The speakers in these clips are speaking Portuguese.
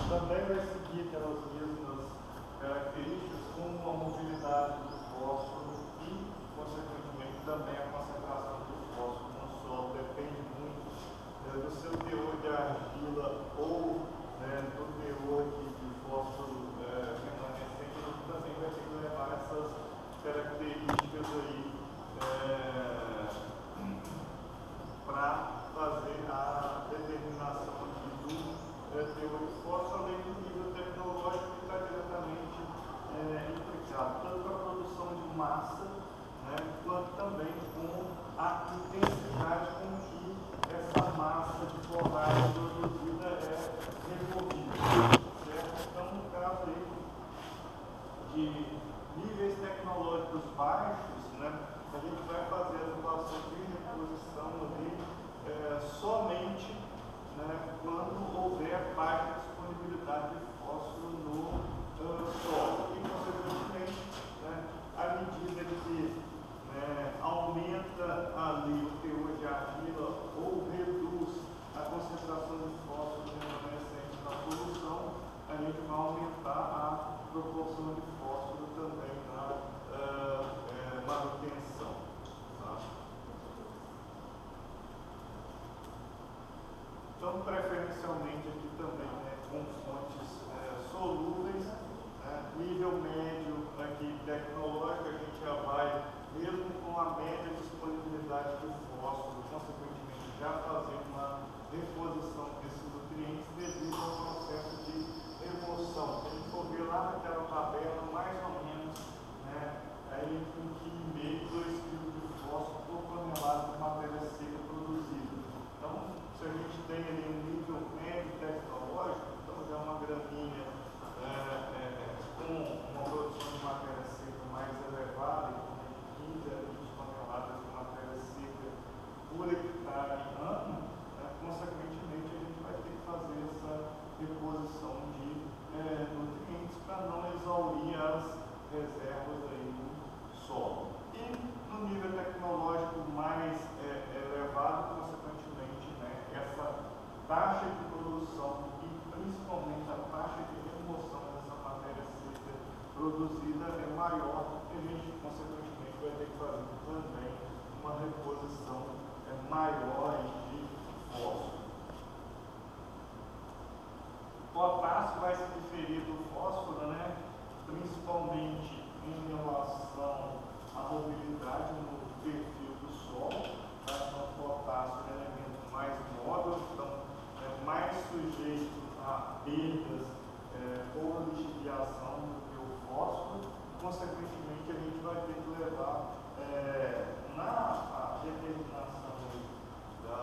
também vai seguir aquelas mesmas características como a mobilidade do fósforo e, consequentemente, também a concentração do fósforo no solo. Depende muito do seu teor de argila ou do teor de fósforo remanescente. A gente também vai ter que levar essas características aí para fazer a determinação aqui do teor de fósforo, além do nível tecnológico que está diretamente implicado, tanto com a produção de massa, quanto também com a intensidade com que essa massa de forragem produzida é removida. Certo? Então, no caso aí de níveis tecnológicos baixos, a gente vai fazer a atuação de reposição ali somente quando houver baixa disponibilidade de fósforo no solo. E, consequentemente, à medida que aumenta ali o teor de argila ou reduz a concentração de fósforo remanescente na solução, a gente vai aumentar a proporção de fósforo também na manutenção. Tá? Então, preferencialmente aqui também com fontes solúveis, nível médio aqui tecnológico, a gente já vai, mesmo com a média disponibilidade de fósforo, consequentemente já fazer uma reposição desses nutrientes devido ao processo de remoção. Se a gente for ver lá naquela tabela, mais ou menos, aí 1,5 kg, 2 kg de fósforo por tonelada de matéria seca produzida. Então, se a gente tem ali um nível médio tecnológico, então já uma graminha com uma produção de matéria seca mais elevada, de 15 a 20 toneladas de matéria seca por hectare ano, consequentemente a gente vai ter que fazer essa reposição de nutrientes para não exaurir as reservas aí no solo. E no nível tecnológico mais elevado, consequentemente, essa taxa de produção e principalmente a taxa de remoção dessa matéria seca produzida é maior, e a gente, consequentemente, vai ter que fazer também uma reposição maior de fósforo. O potássio vai se diferir do fósforo, principalmente em relação à mobilidade no perfil do solo. Então, o potássio é um elemento mais móvel, então é mais sujeito a perdas ou lixiviação do que o fósforo. Consequentemente, a gente vai ter que levar na determinação da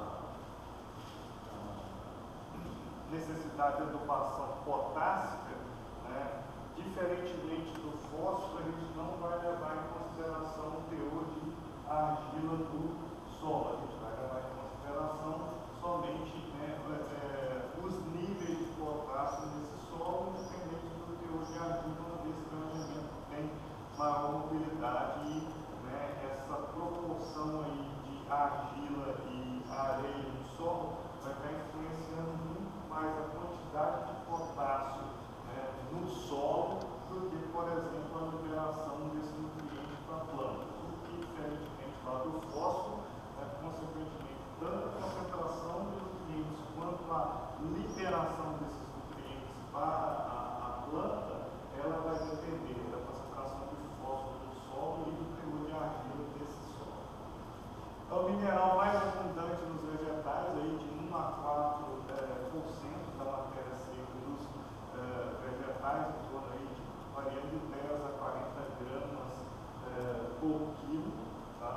necessidade de adubação potássica, diferentemente do fósforo, a gente não vai levar em consideração o teor de argila do solo. A gente vai levar em consideração somente os níveis de potássio nesse solo, independente do teor de argila, uma vez que o elemento tem maior mobilidade e essa proporção aí de argila e areia no solo vai estar influenciando muito mais a quantidade de potássio no solo do que, por exemplo, a liberação desse nutriente para a planta. O que, diferentemente lá do fósforo, consequentemente, tanto a concentração de nutrientes quanto a liberação desses nutrientes para a planta, ela vai depender da concentração de fósforo no solo e do teor de argila desse solo. É o mineral mais abundante nos vegetais, aí de 1 a 4% da matéria seca dos vegetais, em torno aí de variando de 10 a 40 gramas por quilo. Tá?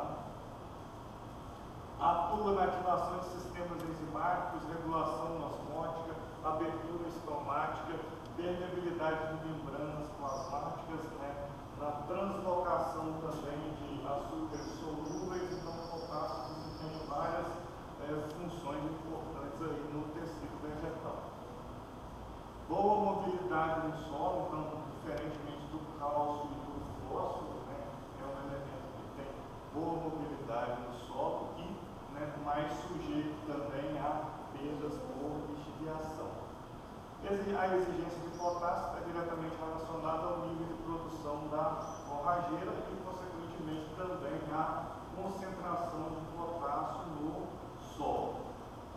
Atua na ativação de sistemas enzimáticos, regulação osmótica, abertura estomática, permeabilidade de membranas plasmáticas, na translocação também de açúcares solúveis. Então, o potássio tem várias funções importantes aí no tecido vegetal. Boa mobilidade no solo, então, diferentemente do cálcio e do fósforo, é um elemento que tem boa mobilidade no solo e mais sujeito também a perdas por lixiviação. A exigência de potássio está diretamente relacionada ao nível de produção da forrageira e, consequentemente, também à concentração de potássio no solo.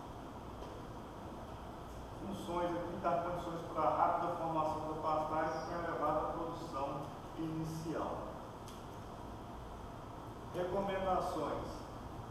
Funções aqui, dar condições para a rápida formação da pastagem com elevada produção inicial. Recomendações.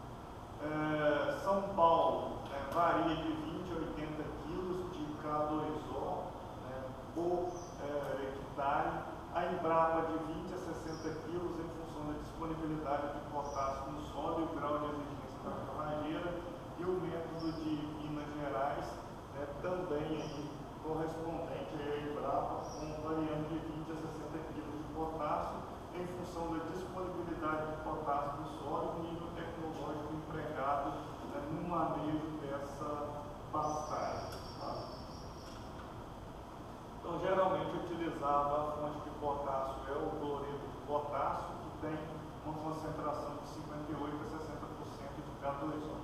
São Paulo varia de 20 a 80 kg de K2O por hectare. A Embrapa de 20 a 60 kg em função da disponibilidade de potássio no solo e o grau de exigência da forrageira. E o método de Minas Gerais também aí, correspondente à Embrapa, variando de 20 a 60 kg de potássio em função da disponibilidade de potássio no solo e nível tecnológico empregado no manejo dessa pastagem. Tá? Então, geralmente utilizada a fonte de potássio é o cloreto de potássio, que tem uma concentração de 58 a 60% de K2O.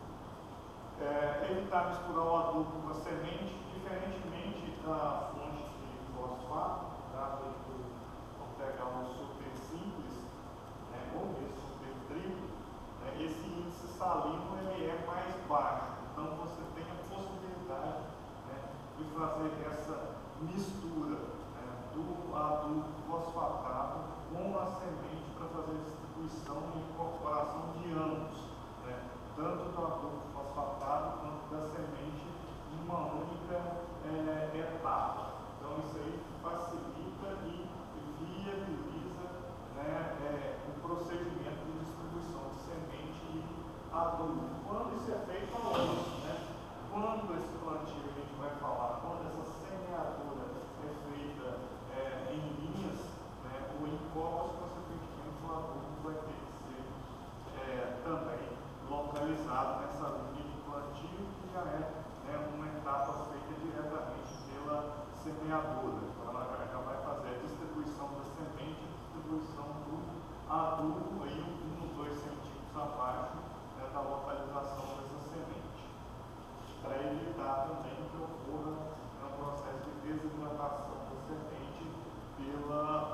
Evitar misturar o adubo com a semente, diferentemente da fonte de fosfato, tá? Vamos pegar um super simples, ou mesmo super triplo, esse índice salino ele é mais baixo, então você tem a possibilidade de fazer essa mistura do adubo fosfatado com a semente para fazer a distribuição e incorporação de ambos, tanto do adubo fosfatado quanto da semente em uma única etapa. Então isso aí facilita e viabiliza o procedimento de distribuição de semente e adubo. Quando isso é feito ao ano, quando esse plantio a gente vai falar, quando essa semeadura é feita em linhas, ou em copos, consequentemente o adubo vai ter que ser também localizado nessa linha de plantio, que já é uma etapa feita diretamente pela semeadura. Então ela já vai fazer a distribuição da semente, a distribuição do adubo, aí 1 ou 2 centímetros abaixo da localização dessa semente, para evitar também que ocorra um processo de desidratação da semente pelo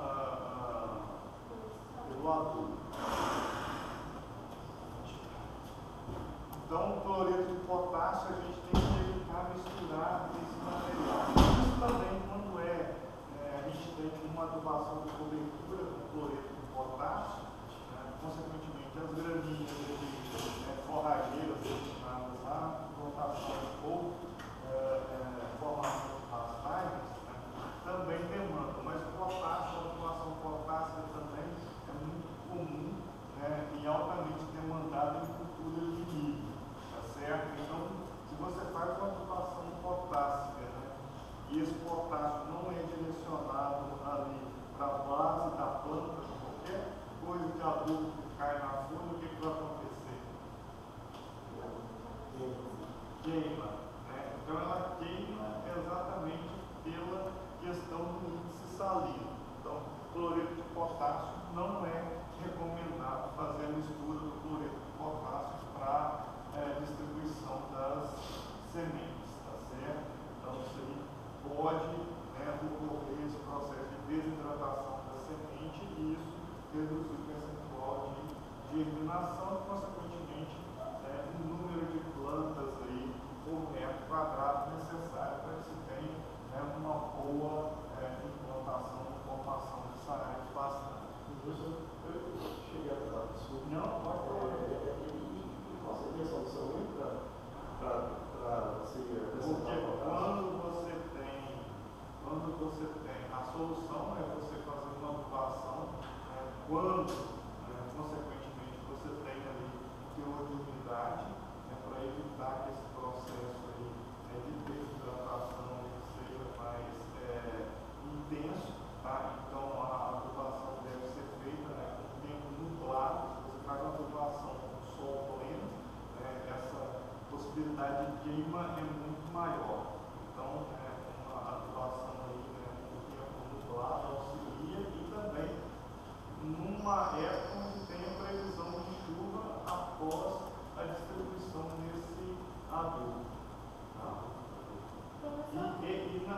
adubo. Então, o cloreto de potássio a gente tem que evitar misturar esse material. Isso também, quando a gente tem uma adubação de cobertura com cloreto de potássio, consequentemente as gramíneas forrageiras destinadas à plantação ou formação de pastagens também demandam, mas o potássio, a adubação potássica também é muito comum e altamente demandada em culturas de milho. Certo? Então, se você faz uma adubação potássica, e esse potássio não é direcionado ali para a base da planta, qualquer coisa de adubo que cai na folha, o que vai acontecer? Queima. Então, ela queima exatamente pela questão do índice salino. Então, cloreto de potássio não é recomendado fazer a mistura do cloreto de potássio para distribuição das sementes, tá certo? Então isso aí pode ocorrer esse processo de desidratação da semente e isso reduzir o percentual de germinação e, consequentemente, o número de plantas aí por metro quadrado necessário para que se tenha uma boa implantação e formação dessa área de pastagem. Eu cheguei a falar disso. Não, pode falar. Qual seria a solução para você Porque quando você tem a solução é você fazer uma adubação quando, consequentemente, você tem ali o teor de umidade para evitar que esse processo aí, de desidratação seja mais intenso. Tá? Então a adubação deve ser feita com o tempo nublado. Se você faz uma adubação com o sol pleno, essa possibilidade de queima é muito maior. Então, uma adubação aí com o tempo nublado auxilia e também numa época onde tem a previsão de chuva após a distribuição desse adubo. Tá? E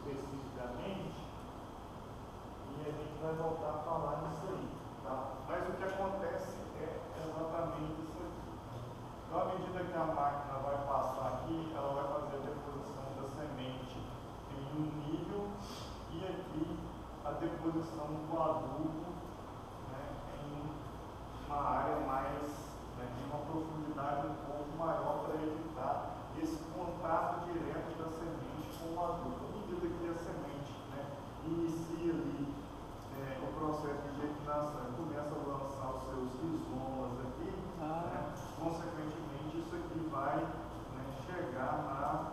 especificamente, e a gente vai voltar a falar nisso aí. Tá? Mas o que acontece é exatamente isso aqui. Então, à medida que a máquina vai passar aqui, ela vai fazer a deposição da semente em um nível e aqui a deposição do adubo, né, em uma área mais, né, em uma profundidade um pouco maior para evitar esse contato direto da semente com o adubo. À medida que a semente, né, inicia ali o processo de germinação, começa a lançar os seus rizomas aqui, né, consequentemente isso aqui vai, né, chegar na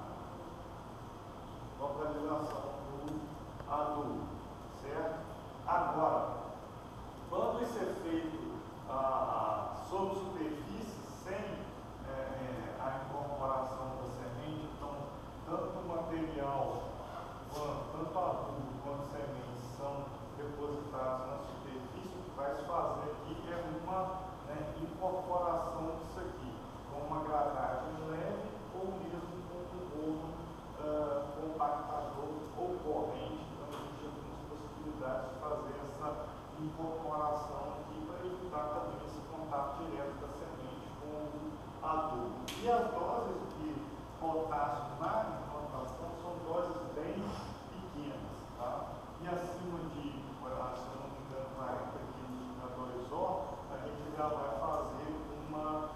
localização do adubo, certo? Agora, quando isso é feito sob superfície, sem a incorporação da semente, então, tanto o material, tanto adubo quanto semente são depositados na superfície, o que vai se fazer aqui é uma, né, incorporação disso aqui, com uma granagem leve ou mesmo com um rolo compactador ou corrente. Então, existe algumas possibilidades de fazer essa incorporação aqui para evitar também esse contato direto da semente com o adubo. E as doses de potássio na implantação são doses bem pequenas, tá? E acima de, se eu não me engano, 40 kg de K2O, a gente já vai fazer uma,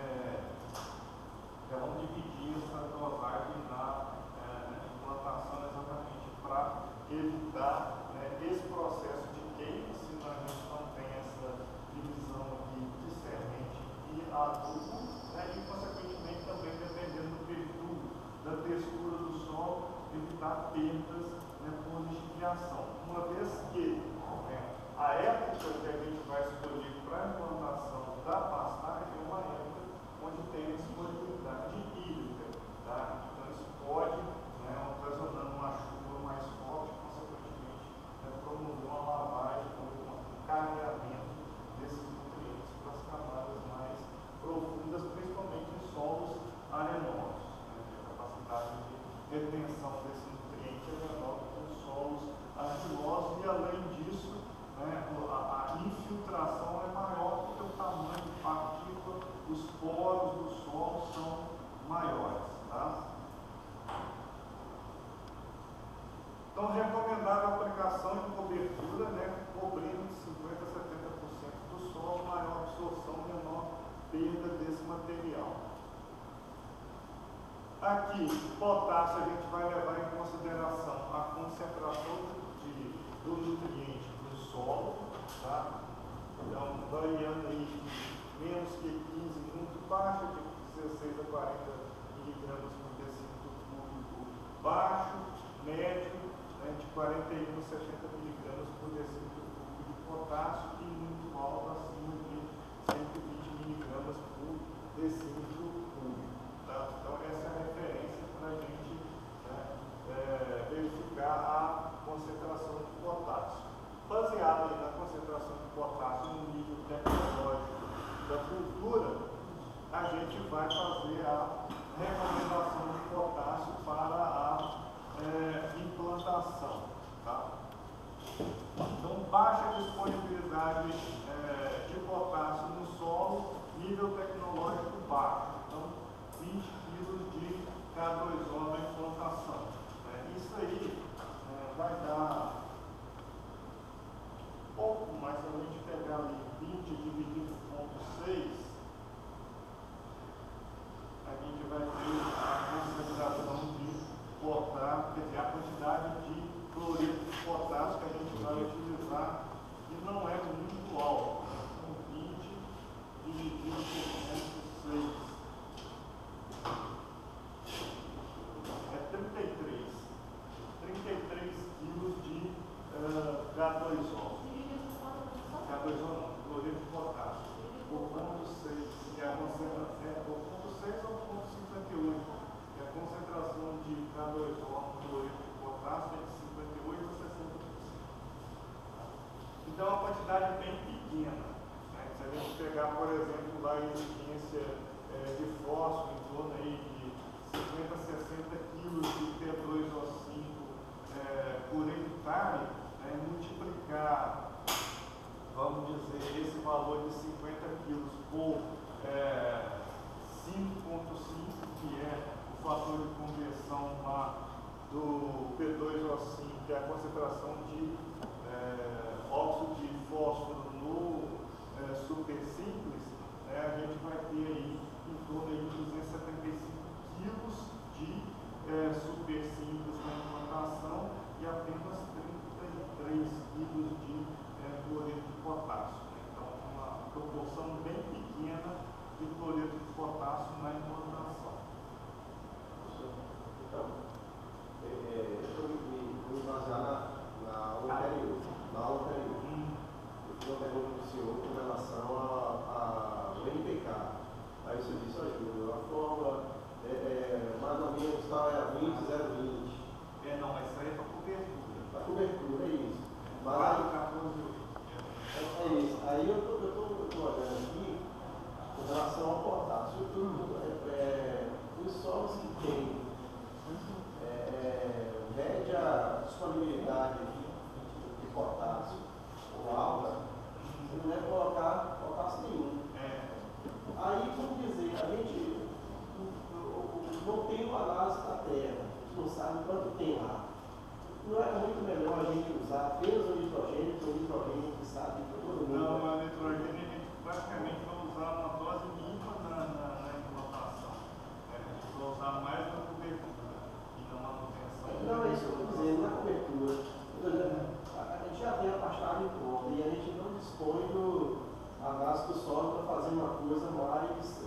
já vamos dividir essa dosagem na implantação exatamente para evitar, né, esse processo de queima, se a gente não tem essa divisão aqui de semente e adubo, né, e consequentemente também dependendo do perfil, da textura do solo, evitar perdas, né, por lixiviação. Uma vez que, né, a época que a gente vai escolher para a implantação da pastagem é uma época onde tem disponibilidade hídrica, tá? Então isso pode, né, ocasionando uma chuva mais forte, consequentemente, né, promover uma lavagem ou um carregamento desses nutrientes para as camadas mais profundas, principalmente em solos arenosos, né, que a capacidade de retenção desse nutriente é menor que os solos argilosos, e além disso, né, a infiltração é maior porque o tamanho de partícula, os poros do solo são maiores. Tá? Então, recomendável a aplicação de cobertura, né, cobrindo de 50% a 70% do solo, maior absorção, menor perda desse material. Aqui, potássio, a gente vai levar em consideração a concentração do nutriente do solo, tá? Então, variando aí de menos que 15, muito baixo, de 16 a 40 miligramas por decímetro cúbico baixo, médio, né, de 41 a 70 miligramas por decímetro cúbico de potássio, e muito alto, acima de 120 miligramas por decímetro cúbico. Tá? Então, essa é a referência para a gente, né, verificar a concentração de potássio. Baseado aí na concentração de potássio no nível tecnológico da cultura, a gente vai fazer a recomendação de potássio para a implantação. Tá? Então, baixa disponibilidade de potássio no solo, nível tecnológico baixo. Então, 20 kg de K2O na implantação. Isso aí vai dar pouco mais, se a gente pegar ali 20 dividido por 0,6, a gente vai ter a concentração de potássio, quer dizer, a quantidade de cloreto de potássio que a gente vai utilizar, e não é muito alto. Então, 20 dividido por 0,6 é 33 quilos de K2O. K2O não, cloreto de potássio. O 0,6, que é a concentração, o 0,6 ou 0,58, que é a concentração de K2O no cloreto de potássio é de 58 a 60%. Então, é uma quantidade bem pequena. Né? Se a gente pegar, por exemplo, lá a exigência de fósforo, em torno aí de 50 a 60 quilos de T2O5 assim, que é a concentração de óxido de fósforo no super simples, a gente vai ter aí em torno de 275 quilos de super simples na implantação e apenas 33 quilos de cloreto de potássio. Então, uma proporção bem pequena de cloreto de potássio na implantação. Então, eu vou me basear na aula anterior. Eu fiz uma pergunta para o senhor com relação ao NPK. Aí o senhor disse, ajuda, a fórmula mais ou menos está a 20,020. Não, mas isso aí é para cobertura. Para cobertura, é isso. Mas Vale 14. é isso. Aí eu estou olhando aqui com relação ao potássio. Os solos que tem média disponibilidade de potássio ou alta, você não deve colocar potássio nenhum. Aí, vamos dizer, a gente não tem uma análise da terra, a gente não sabe quanto tem lá. Não é muito melhor a gente usar apenas o nitrogênio, que o nitrogênio que sabe que todo mundo. Não, a nitrogênio a gente praticamente vai usar uma dose mínima na implantação. A gente vai usar mais na cobertura e na manutenção. Não, é isso que eu estou dizendo, na cobertura. A gente já tem a pastagem pronta e a gente não dispõe do análise do solo para fazer uma coisa mais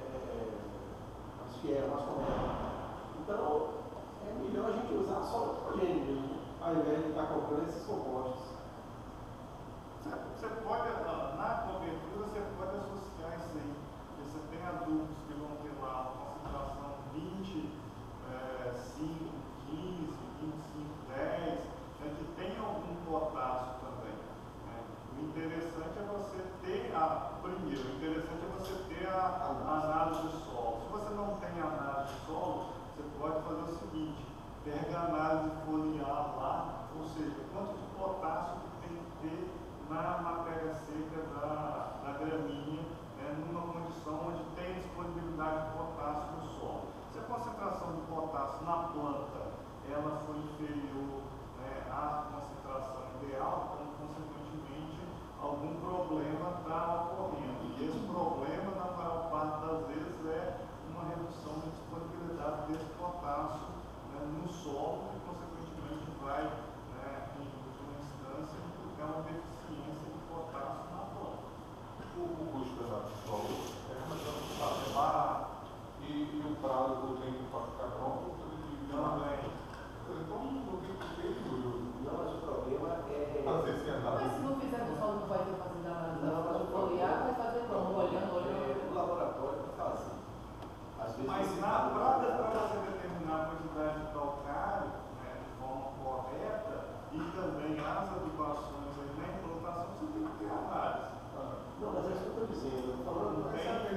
fiel, mais correta. Então, é melhor a gente usar só o nitrogênio mesmo, ao invés de estar comprando esses compostos. Você pode, na cobertura, você pode associar isso aí. Você tem adubos que vão ter lá uma concentração 20, 5, 15, 25, 10, que tem algum potássio também. O interessante é você ter primeiro, o interessante é você ter a análise do solo. Se você não tem análise do solo, você pode fazer o seguinte, pega a análise foliar lá, ou seja, quanto de potássio que tem que ter na matéria seca da gramínea, numa condição onde tem disponibilidade de potássio no solo. Se a concentração de potássio na planta ela foi inferior à concentração ideal, então, consequentemente, algum problema está ocorrendo. E esse problema, na maior parte das vezes, é uma redução da disponibilidade desse potássio no solo, e, consequentemente, vai, em última instância, implicar uma deficiência de potássio na planta. O custo do solo é barato e o prazo do tempo para ficar pronto Também. Então, não tem que ter dúvida. Não, mas o problema é. Às vezes é Mas se não fizer no solo, não vai ter fazer da foliar, vai fazer como? Olhando. O laboratório que faz. Às vezes Mas na prática, para você determinar a quantidade de calcário de forma correta e também as adubações na implantação, você tem que ter análise. Não, mas é isso que eu estou dizendo. Eu estou falando.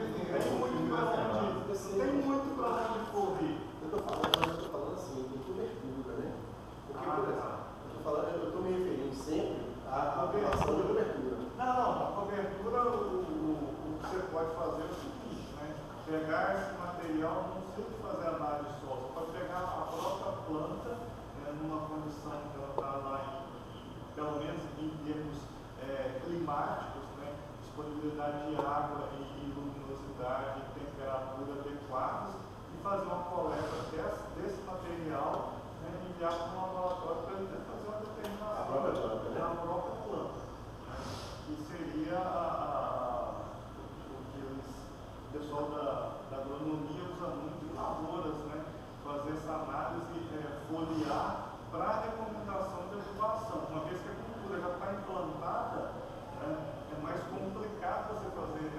Tem muito para onde correr. Eu estou falando assim, de cobertura, né? Porque, por exemplo, eu estou me referindo sempre à aplicação da cobertura. Não, a cobertura, o que você pode fazer é o seguinte, pegar esse material, não precisa fazer análise de solo, você pode pegar a própria planta, numa condição que ela está lá, pelo menos em termos climáticos, disponibilidade de água e luminosidade e temperatura adequadas, e fazer uma coleta desse material, enviar para um laboratório para ele fazer uma determinação da própria planta. Que seria o que o pessoal da agronomia usa muito em lavouras, fazer essa análise foliar para a recomendação de adubação. Uma vez que a cultura já está implantada, é mais complicado você fazer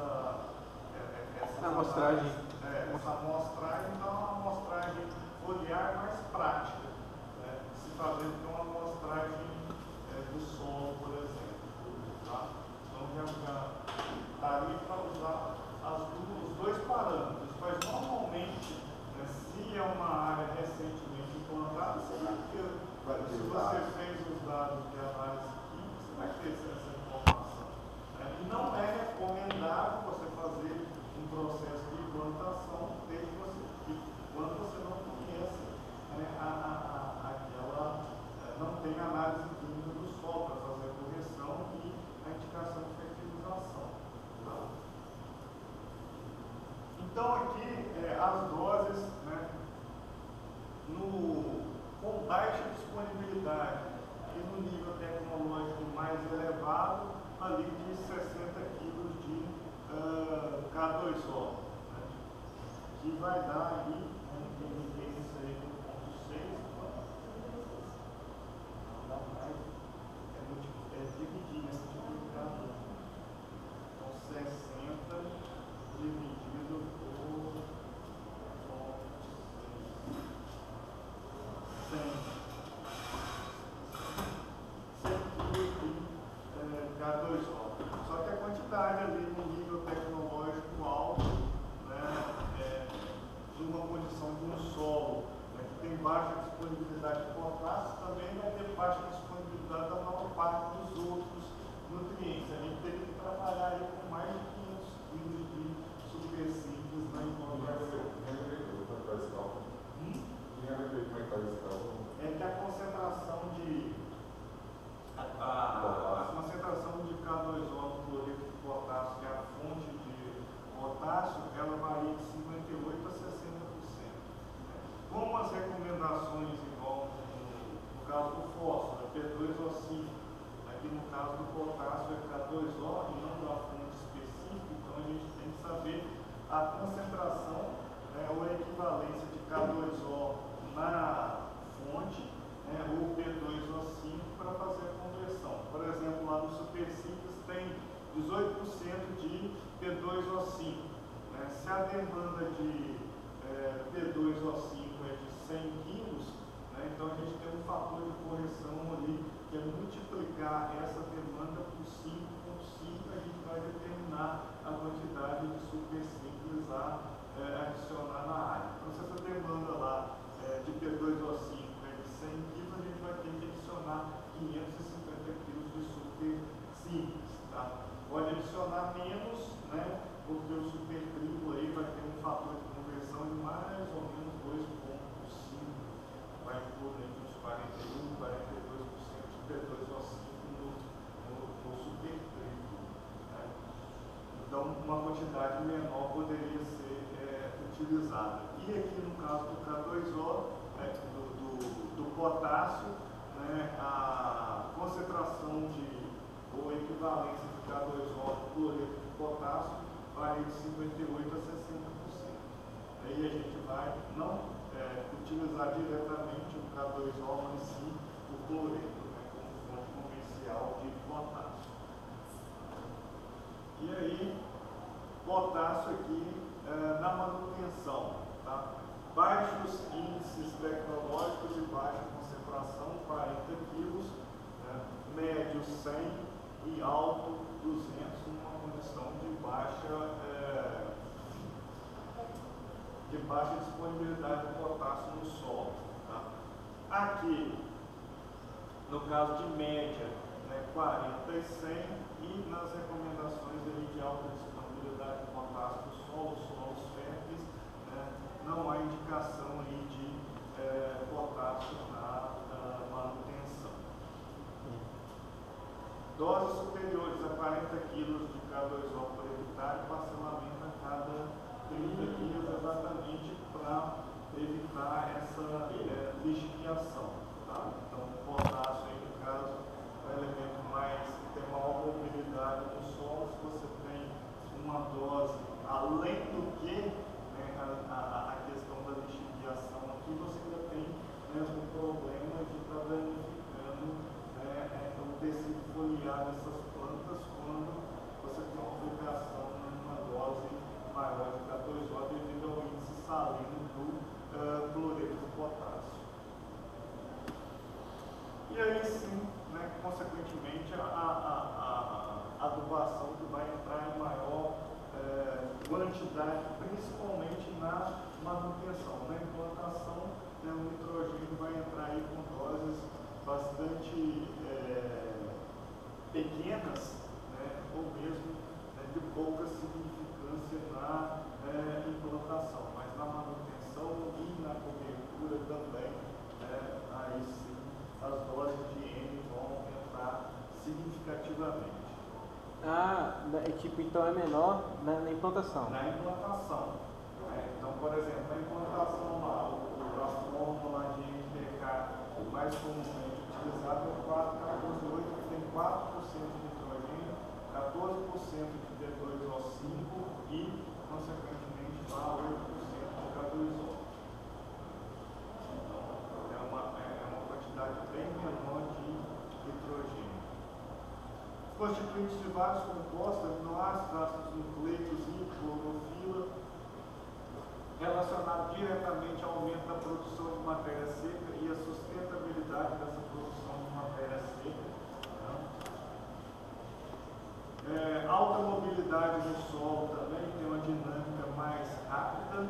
essa amostragem. Essa amostragem, então é uma amostragem foliar mais prática, se fazer com uma amostragem do solo, por exemplo. Tá? Então já daria para usar os dois parâmetros, mas normalmente, se é uma área recentemente implantada, você vai ter. Se você fez os dados de análise química, você vai ter essa informação. E não é recomendável você fazer um processo de implantação desde quando você não conhece aquela disponibilidade e no nível tecnológico mais elevado, ali de 60 kg de K2O, né? Que vai dar aí, tem isso aí no ponto 6, dá mais, dividir, né? Multiplicado. Então 60 dividido por 100 K2O. Só que a quantidade ali no nível tecnológico alto, né, de uma condição de um solo, né, que tem baixa disponibilidade de potássio, também vai ter baixa disponibilidade da maior parte dos outros nutrientes. A gente teria que trabalhar aí com mais de 500 kg de super simples na implantação. É que a concentração de K2O no cloreto de potássio, que é a fonte de potássio, ela varia de 58% a 60%. Como as recomendações envolvem, no caso do fósforo, P2O5, aqui no caso do potássio é K2O e não da fonte específica, então a gente tem que saber a concentração, ou a equivalência de K2O na fonte, ou P2O5 para fazer a conversão. Por exemplo, lá no super simples tem 18% de P2O5. Se a demanda de P2O5 é de 100 kg, então a gente tem um fator de correção ali, que é multiplicar essa demanda por 5,5, a gente vai determinar a quantidade de super simples a adicionar na área. Então, se essa demanda lá de P2O5 é de 100 kg, a gente vai ter que adicionar 550 kg de super simples. Tá? Pode adicionar menos, né, porque o super trigo aí vai ter um fator de conversão de mais ou menos 2,5, vai em torno de uns 41, 42% de P2O5 no super trigo. Né? Então, uma quantidade menor poderia ser utilizada. E aqui no caso do K2O, do potássio, né, a concentração ou equivalência de K2O no cloreto de potássio varia de 58% a 60%. Aí a gente vai não utilizar diretamente o K2O, mas sim o cloreto, né, como fonte comercial de potássio. E aí, potássio aqui na manutenção, tá? Baixos índices tecnológicos e baixa concentração, 40 kg, médio 100 e alto 200, numa condição de baixa disponibilidade de potássio no solo. Tá? Aqui, no caso de média, 40 e 100, e nas recomendações de alta disponibilidade de potássio no solo, solos férteis, não há indicação aí de potássio na manutenção. Doses superiores a 40 kg de K2O por hectare, parcelamento a cada 30 dias, exatamente para evitar essa lixiviação. Tá? Então, o potássio, aí, no caso, é o elemento que tem maior mobilidade no solo. Se você tem uma dose além do que a questão da lixiviação aqui, você ainda tem o problema de estar danificando o tecido foliar dessas plantas quando você tem uma aplicação numa dose maior de K2O devido ao índice salino do cloreto de potássio. E aí sim, consequentemente, a adubação que vai entrar em maior quantidade, principalmente na manutenção. Na implantação, o nitrogênio vai entrar aí com doses bastante pequenas, ou mesmo de pouca significância na implantação, mas na manutenção e na cobertura também, aí sim as doses de N vão aumentar significativamente. Então é menor na implantação. Na implantação. Então, por exemplo, na implantação lá, a fórmula de NPK mais comumente 4% de nitrogênio, 14% de D2O5 e, consequentemente, dá 8% de K2O. É uma quantidade bem menor de nitrogênio. Constituintes de vários compostos, aminoácidos, ácidos nucleicos e clorofila, relacionado diretamente ao aumento da produção de matéria seca e a sustentabilidade dessa produção de matéria seca. Alta mobilidade no solo também, tem uma dinâmica mais rápida.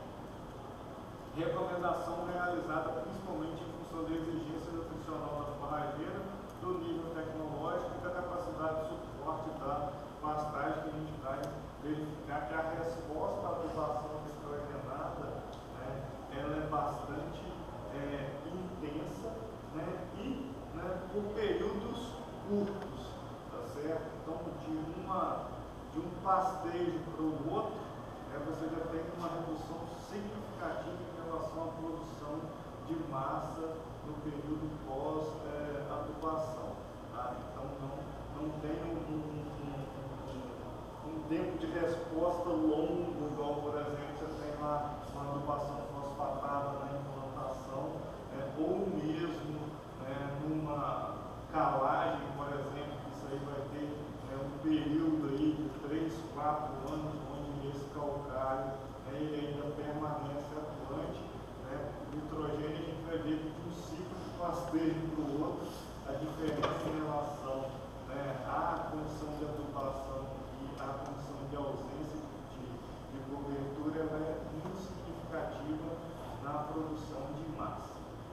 Recomendação realizada principalmente em função da exigência nutricional da forrageira, do nível tecnológico e da capacidade de suporte da pastagem, que a gente vai verificar que a resposta à adubação nitrogenada, né, ela é bastante intensa, né, e por períodos curtos, tá certo? Então, de um pastejo para o outro, você já tem uma redução significativa em relação à produção de massa no período pós-adubação. Tá? Então, não tem um tempo de resposta longo, igual, por exemplo, você tem lá uma adubação fosfatada na implantação, ou mesmo numa calagem, por exemplo, que isso aí vai ter um período aí de 3, 4 anos, onde esse calcário ele ainda permanece atuante. O nitrogênio a gente vai ver que de um ciclo de pastejo para o outro, a diferença em relação à condição de adubação e à condição de ausência de cobertura ela é muito significativa na produção de massa.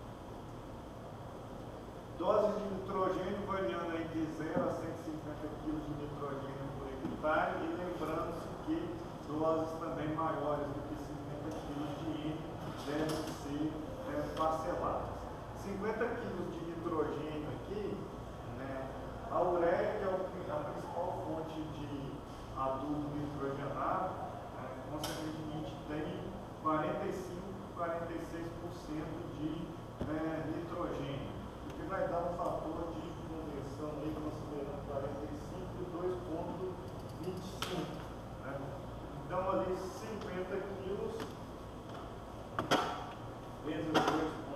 Doses de nitrogênio variando entre 0 a 150 kg de nitrogênio por hectare, e lembrando-se que doses também maiores do que 50 kg de N devem ser parceladas. 50 kg de nitrogênio aqui, a ureia, que é a principal fonte de adubo nitrogenado, consequentemente tem 45, 46% de nitrogênio, o que vai dar um fator de conversão aí, considerando 45 e 2,25. Então, ali 50 quilos vezes 2,25.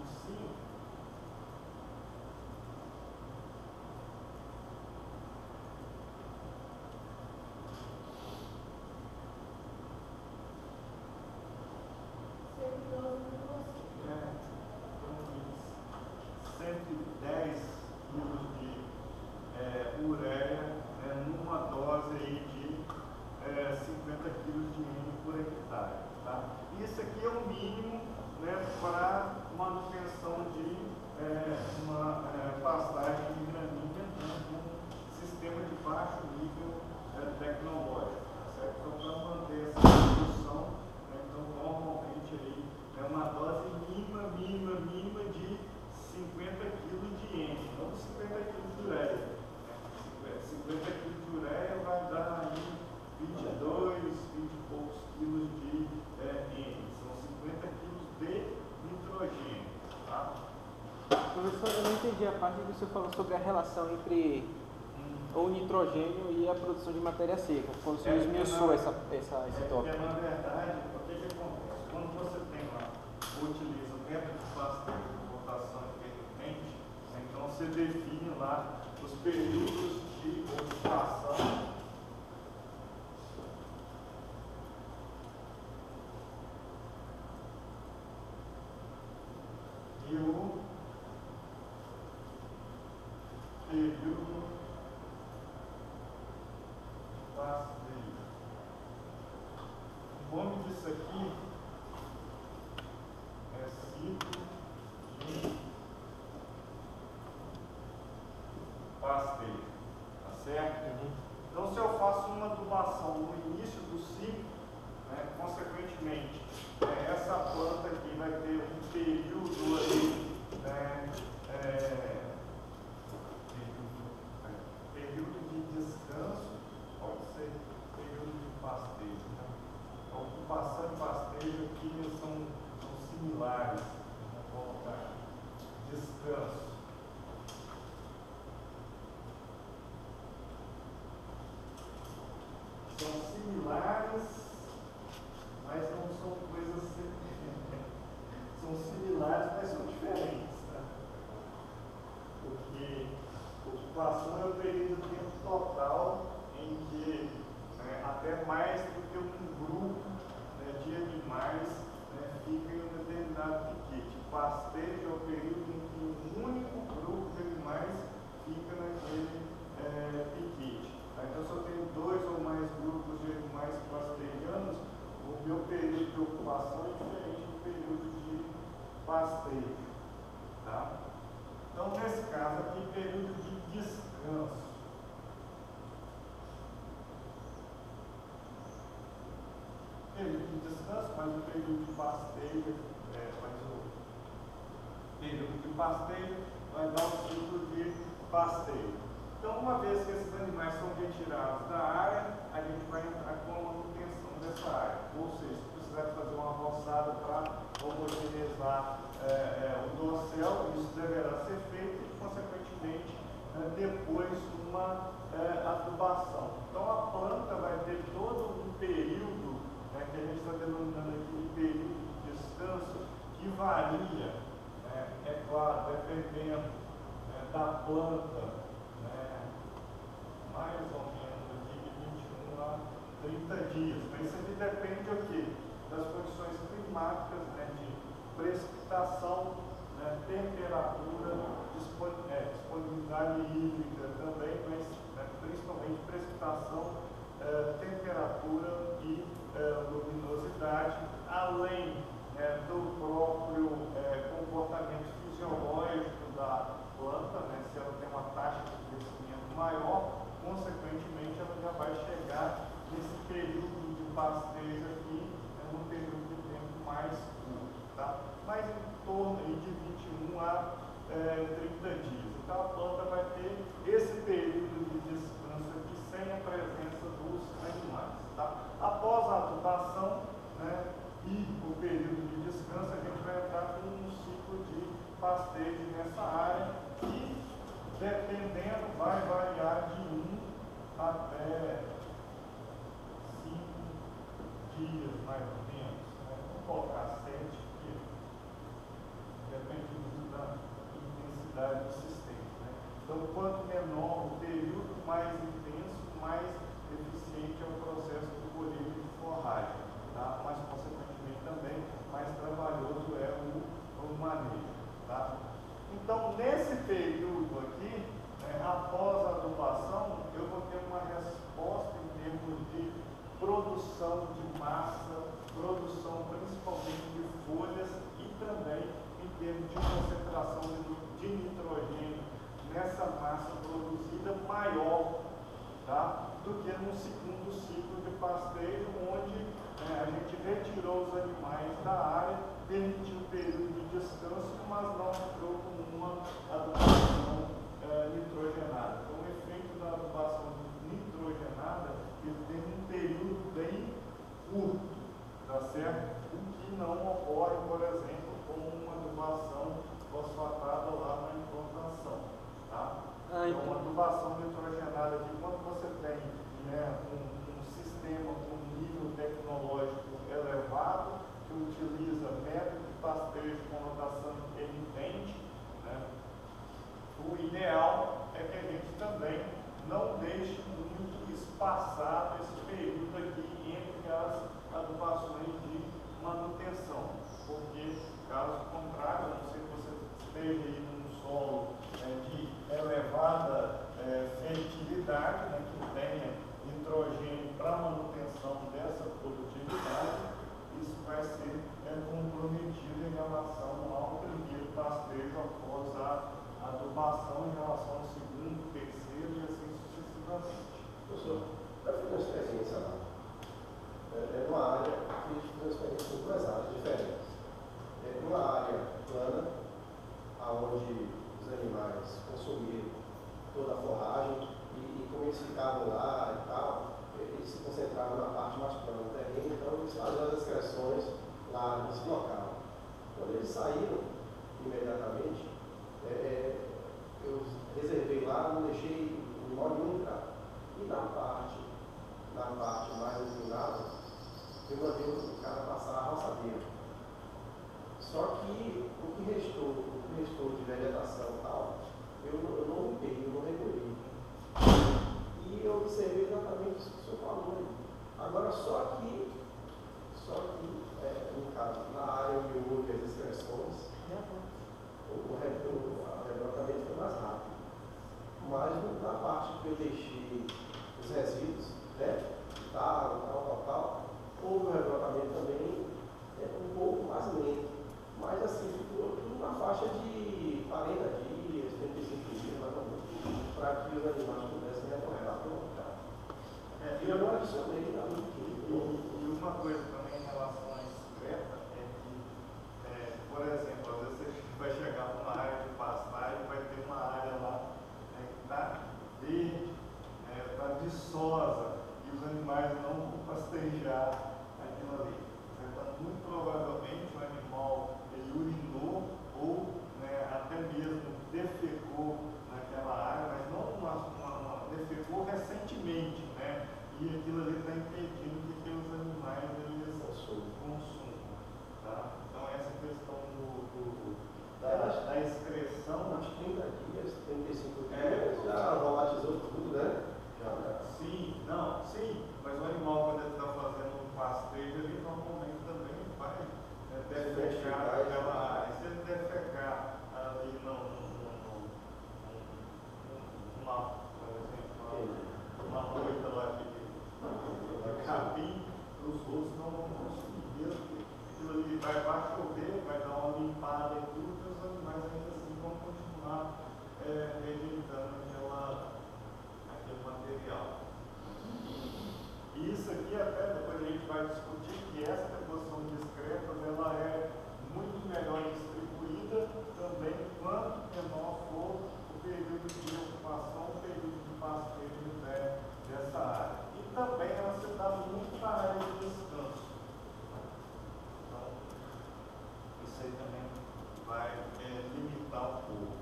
Ureia numa dose aí de 50 kg de N por hectare. Tá? Isso aqui é o mínimo para manutenção de uma pastagem de gramínea num sistema de baixo nível tecnológico. Certo? Então, para manter essa produção, então, normalmente aí é uma dose mínima de 50 kg de N, não 50 kg de ureia. 50 kg de ureia vai dar aí 22, 20 e poucos quilos de N. São 50 kg de nitrogênio. Tá? Professor, eu não entendi a parte que você falou sobre a relação entre o nitrogênio e a produção de matéria seca, quando você esmiuçou esse tópico. Na verdade, o que acontece? Quando você tem lá, utiliza o método de pastejo de rotação intermitente, então você define lá os períodos de ocupação e o período pastejo. O nome disso aqui é ciclo de pastejo. Certo? cenários, mas são diferentes. Né? Porque ocupação é o período de tempo total em que, né, até mais do que um grupo, né, de animais, né, fica em um determinado piquete. Pastejo é o período em que um único grupo de animais fica naquele piquete. Então, se eu tenho 2 ou mais grupos de animais pastejando, o meu período de ocupação é diferente do período de pastejo. Tá? Então, nesse caso aqui, período de descanso. Período de descanso, mas o período de pastejo, período de pastejo vai dar um ciclo de pastejo. Então, uma vez que esses animais são retirados da área, a gente vai entrar com a manutenção dessa área. Ou seja, se precisar fazer uma roçada para homogeneizar o dossel, isso deverá ser feito e, consequentemente, depois uma adubação. Então, a planta vai ter todo um período, que a gente está denominando aqui de período de descanso, que varia, é claro, dependendo da planta, mais ou menos de 21 a 30 dias. Mas isso aqui depende do quê? Das condições climáticas, de precipitação, temperatura, disponibilidade hídrica também, mas principalmente precipitação, temperatura e luminosidade, além do próprio comportamento fisiológico da planta, se ela tem uma taxa de crescimento maior, consequentemente ela já vai chegar nesse período de pastejo aqui, num período de tempo mais curto, tá? Mas em torno aí de 21 a 30 dias. Então a planta vai ter esse período de descanso aqui sem a presença dos animais, tá? Após a adubação, e o período de descanso, a gente vai entrar com um ciclo de pastejo nessa área que, dependendo, vai variar de 1 até 5 dias, mais ou menos. Vamos colocar 7 dias. Depende muito da intensidade do sistema. Então, quanto menor o período, mais intenso, mais eficiente é o processo de colheita de forragem. Tá? Mas, consequentemente, também mais trabalhoso é o manejo. Tá? Então, nesse período aqui, após a adubação, eu vou ter uma resposta em termos de produção de massa, produção principalmente de folhas e também em termos de concentração de nitrogênio nessa massa produzida maior, tá, do que no segundo ciclo de pastejo, onde a gente retirou os animais da área, permitiu um período de descanso, mas não entrou com uma adubação nitrogenada. Então, o efeito da adubação nitrogenada, ele tem um período bem curto, tá certo? O que não ocorre, por exemplo, com uma adubação fosfatada lá na implantação, tá? Então, uma adubação nitrogenada aqui, quando você tem um sistema com nível tecnológico elevado, que utiliza método de pastejo com rotação intermitente, o ideal é que a gente também não deixe muito espaçado esse período aqui entre as adubações de manutenção, porque, caso contrário, a não ser que você esteja aí num solo de elevada fertilidade, que tenha nitrogênio para manutenção dessa produtividade, isso vai ser comprometido em relação ao primeiro pastejo após a adubação, em relação ao segundo, terceiro e assim sucessivamente. Professor, eu fiz uma experiência lá. Numa área, fiz uma experiência em 2 áreas diferentes. Numa área plana, onde os animais consumiram toda a forragem e como eles ficavam lá e tal, eles se concentravam na parte mais plana do terreno, então eles faziam as excreções lá nesse local. Quando eles saíram imediatamente, eu reservei lá, não deixei animal nenhum entrar. E na parte mais inclinada, eu mandei o cara passar a roçadeira. Só que o da excreção. Uns 30 dias, 35 dias, já aromatizou tudo, né? Sim, não, sim, mas o animal quando ele está fazendo um pastejo, ele normalmente também vai defecar aquela área. Se ele defecar ali uma moita lá de capim, os outros não vão conseguir, porque aquilo ali vai chover, vai dar uma limpada em tudo, e os animais ainda assim vão continuar rejeitando aquele material. E isso aqui até depois a gente vai discutir que essa deposição de excretas ela é muito melhor distribuída também quanto menor for o período de ocupação, o período de pastejo dessa área. E também ela se dá muito na área de descanso. Então, isso aí também vai limitar um pouco.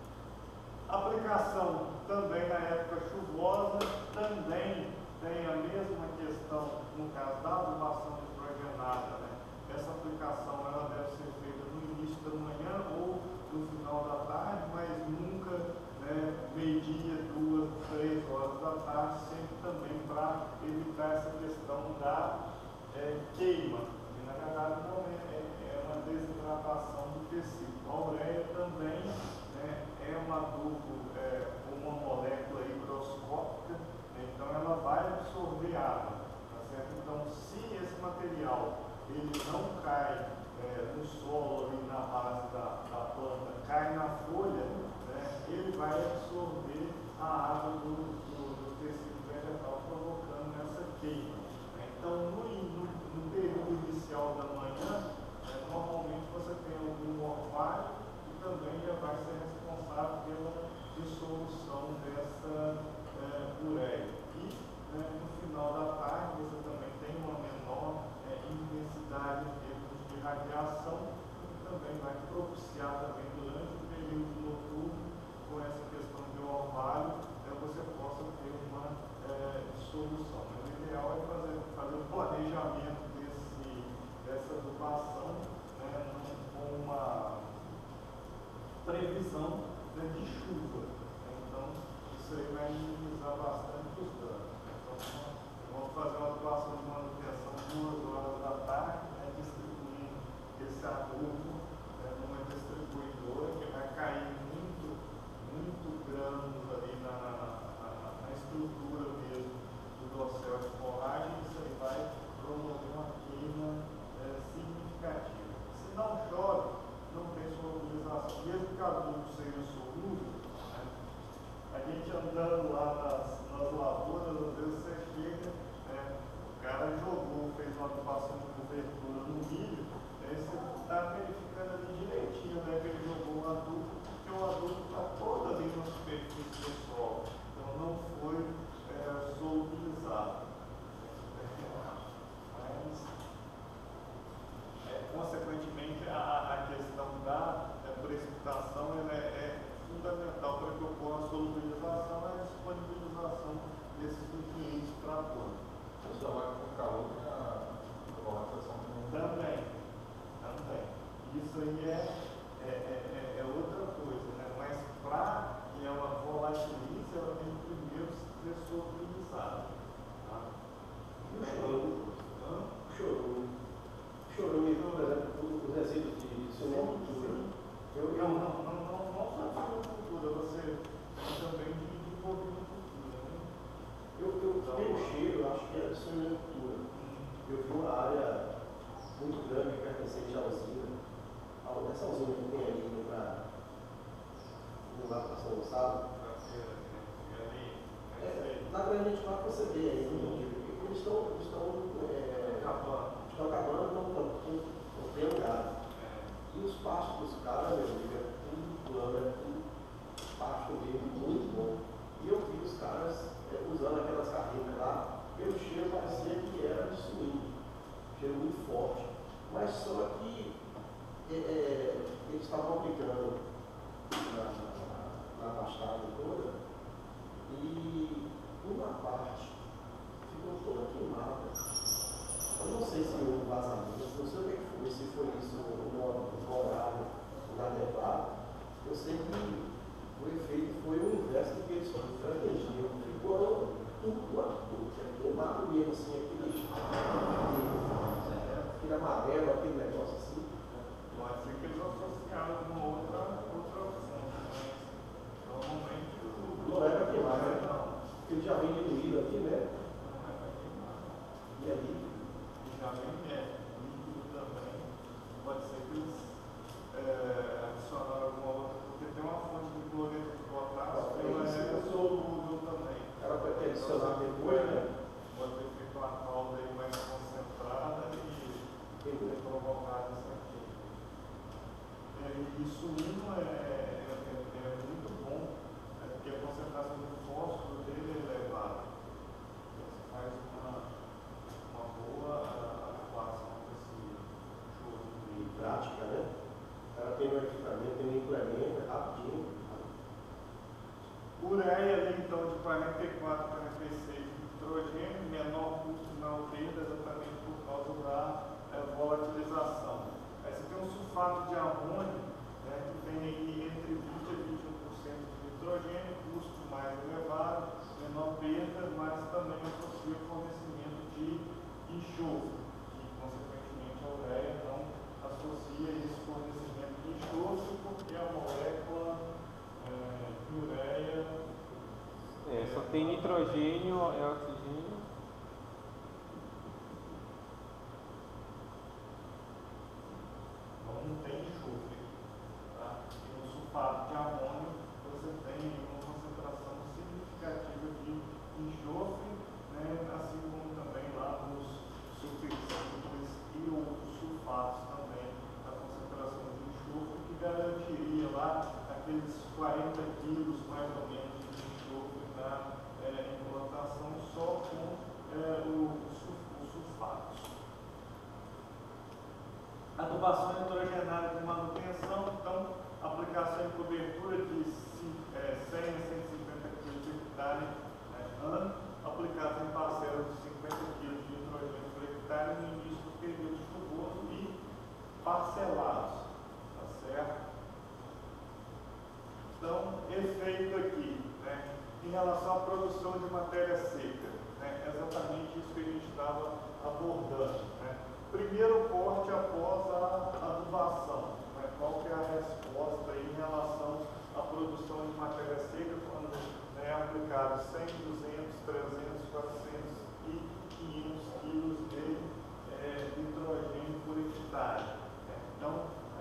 Aplicação também na época chuvosa, também tem a mesma questão no caso da adubação nitrogenada, né? Essa aplicação ela deve ser feita no início da manhã ou no final da tarde, mas nunca meio-dia, 2, 3 horas da tarde, sempre também para evitar essa questão da queima. E, na verdade não é uma desidratação do tecido. A ureia também é um adubo, uma molécula higroscópica, então ela vai absorver água, tá certo? Então, se esse material ele não cai no solo ali na base da planta, cai na folha, ele vai absorver a água do tecido vegetal, provocando essa queima. Então, no período inicial da manhã, normalmente você tem algum orvalho e também já vai ser responsável pela dissolução dessa ureia. E no final da tarde você também tem uma menor intensidade em termos de radiação, que também vai propiciar também durante o período noturno, com essa questão de orvalho, você possa ter uma dissolução. Mas o ideal é fazer o planejamento dessa adubação com uma previsão de chuva. Então, isso aí vai minimizar bastante os danos. Então, vamos fazer uma adubação de manutenção 2 horas da tarde, distribuindo esse adubo numa distribuidora que vai cair muito grãos ali na estrutura mesmo do dossel de forragem. Isso aí vai promover uma queima significativa. Se não chove, não tem solubilização. Mesmo que o adubo seja solúvel, a gente andando lá nas lavouras, às vezes você chega, o cara jogou, fez uma adubação de cobertura no milho, aí você está verificando ali direitinho, que ele jogou o adubo, porque o adubo está todo ali na superfície do solo, então não foi solubilizado. Mas, consequentemente, a questão da precipitação ela é fundamental para que ocorra a solubilização e a disponibilização desses nutrientes para a planta. Isso vai com calor na colonização também. Isso aí é outra coisa, né? Mas para que ela volatilize, ela tem que primeiro ser solubilizada. Tá? Chorume, por exemplo, os resíduos de silvicultura. Não só de silvicultura, você tem também de bovinocultura. Né? Eu tenho cheiro, acho que é de silvicultura. Eu vi uma área muito grande pertencente à usina. Essa usina que tem ali no lá para São Gonçalo. Na verdade, a gente vai perceber aí, porque eles estão acabando, não tem lugar. E os pastos dos caras, meu amigo, é tudo plano, é tudo pasto mesmo, muito bom. E eu vi os caras usando aquelas carrinhas lá, e o cheiro parecia que era de suíno, cheiro muito forte. Mas só que eles estavam aplicando na pastagem toda, e uma parte ficou toda queimada. Eu não sei se houve vazamento, não sei o que foi, se foi isso no horário inadequado, Eu sei que o efeito foi o inverso do que eles pretendiam. Ficou tudo queimado mesmo, assim, aquele amarelo, aquele negócio assim. Pode ser que eles associaram com outra opção, mas normalmente Não é para queimar, né? Porque ele já vem diluído aqui, né? E aí? já vem líquido também. Pode ser que eles adicionaram alguma outra, porque tem uma fonte de cloreto de potássio que ela é solúvel também. Ela pode ter adicionado depois, né? Pode ter feito uma calda aí mais concentrada e ter provocado isso aqui. E suíno é muito bom, porque a concentração do fósforo dele é elevada. Então você faz uma boa adequação desse choro. E prática, né? Ela tem um equipamento, tem um implemento, é rapidinho. Ureia ali então de 44 para 46 de nitrogênio, menor custo na perda exatamente por causa da volatilização. Aí você tem um sulfato de amônio, né, que tem aí entre 20 a 21% de nitrogênio, custo mais elevado, menor perda, mas também associa o fornecimento de enxofre, que consequentemente a ureia não associa esse fornecimento de enxofre porque a molécula de ureia só tem nitrogênio, oxigênio. Não tem enxofre. Tá? E no sulfato de amônio você tem uma concentração significativa de enxofre, né? Assim como também lá nos sulfixantes e outros sulfatos também, a concentração de enxofre que garantiria lá aqueles 40 quilos mais ou menos de enxofre na implantação só com os sulfatos. Adubação nitrogenada de manutenção, então, aplicação em cobertura de 100 a 150 kg de hectare ano, aplicado em parcelas de 50 kg de nitrogênio por hectare no início do período chuvoso e parcelados, tá certo? Então, efeito aqui, né, em relação à produção de matéria seca, né, é exatamente isso que a gente estava abordando. Né? Primeiro corte após a adubação, né? Qual que é a resposta aí em relação à produção de matéria seca quando é aplicado 100, 200, 300, 400 e 500 quilos de nitrogênio por hectare. Então,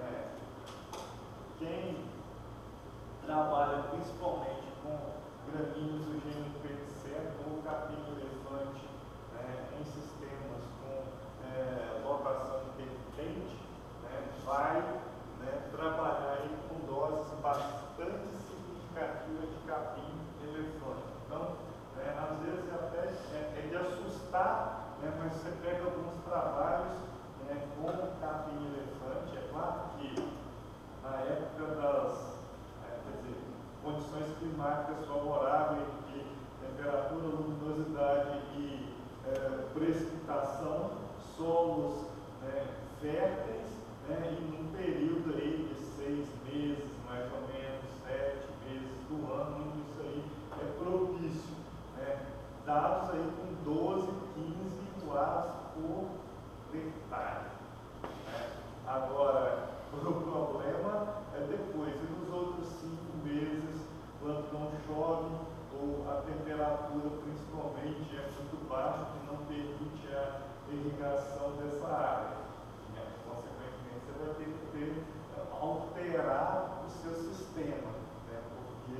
quem trabalha principalmente com gramíneas do gênero P7 ou capim-elefante em sistemas com lotação intermitente, né, vai trabalhar aí com doses bastante significativas de capim-elefante. Então, às vezes até é de assustar, mas você pega alguns trabalhos com capim-elefante. É claro que na época das condições climáticas favoráveis de temperatura, luminosidade e precipitação, solos férteis, em um período aí de 6 meses, mais ou menos, 7 meses do ano, onde isso aí é propício. Dados aí com 12, 15 watts por hectare. Agora, o problema é depois, e nos outros 5 meses, quando não chove, ou a temperatura principalmente é muito baixa, que não permite a irrigação dessa área. Consequentemente, você vai ter que alterar o seu sistema, porque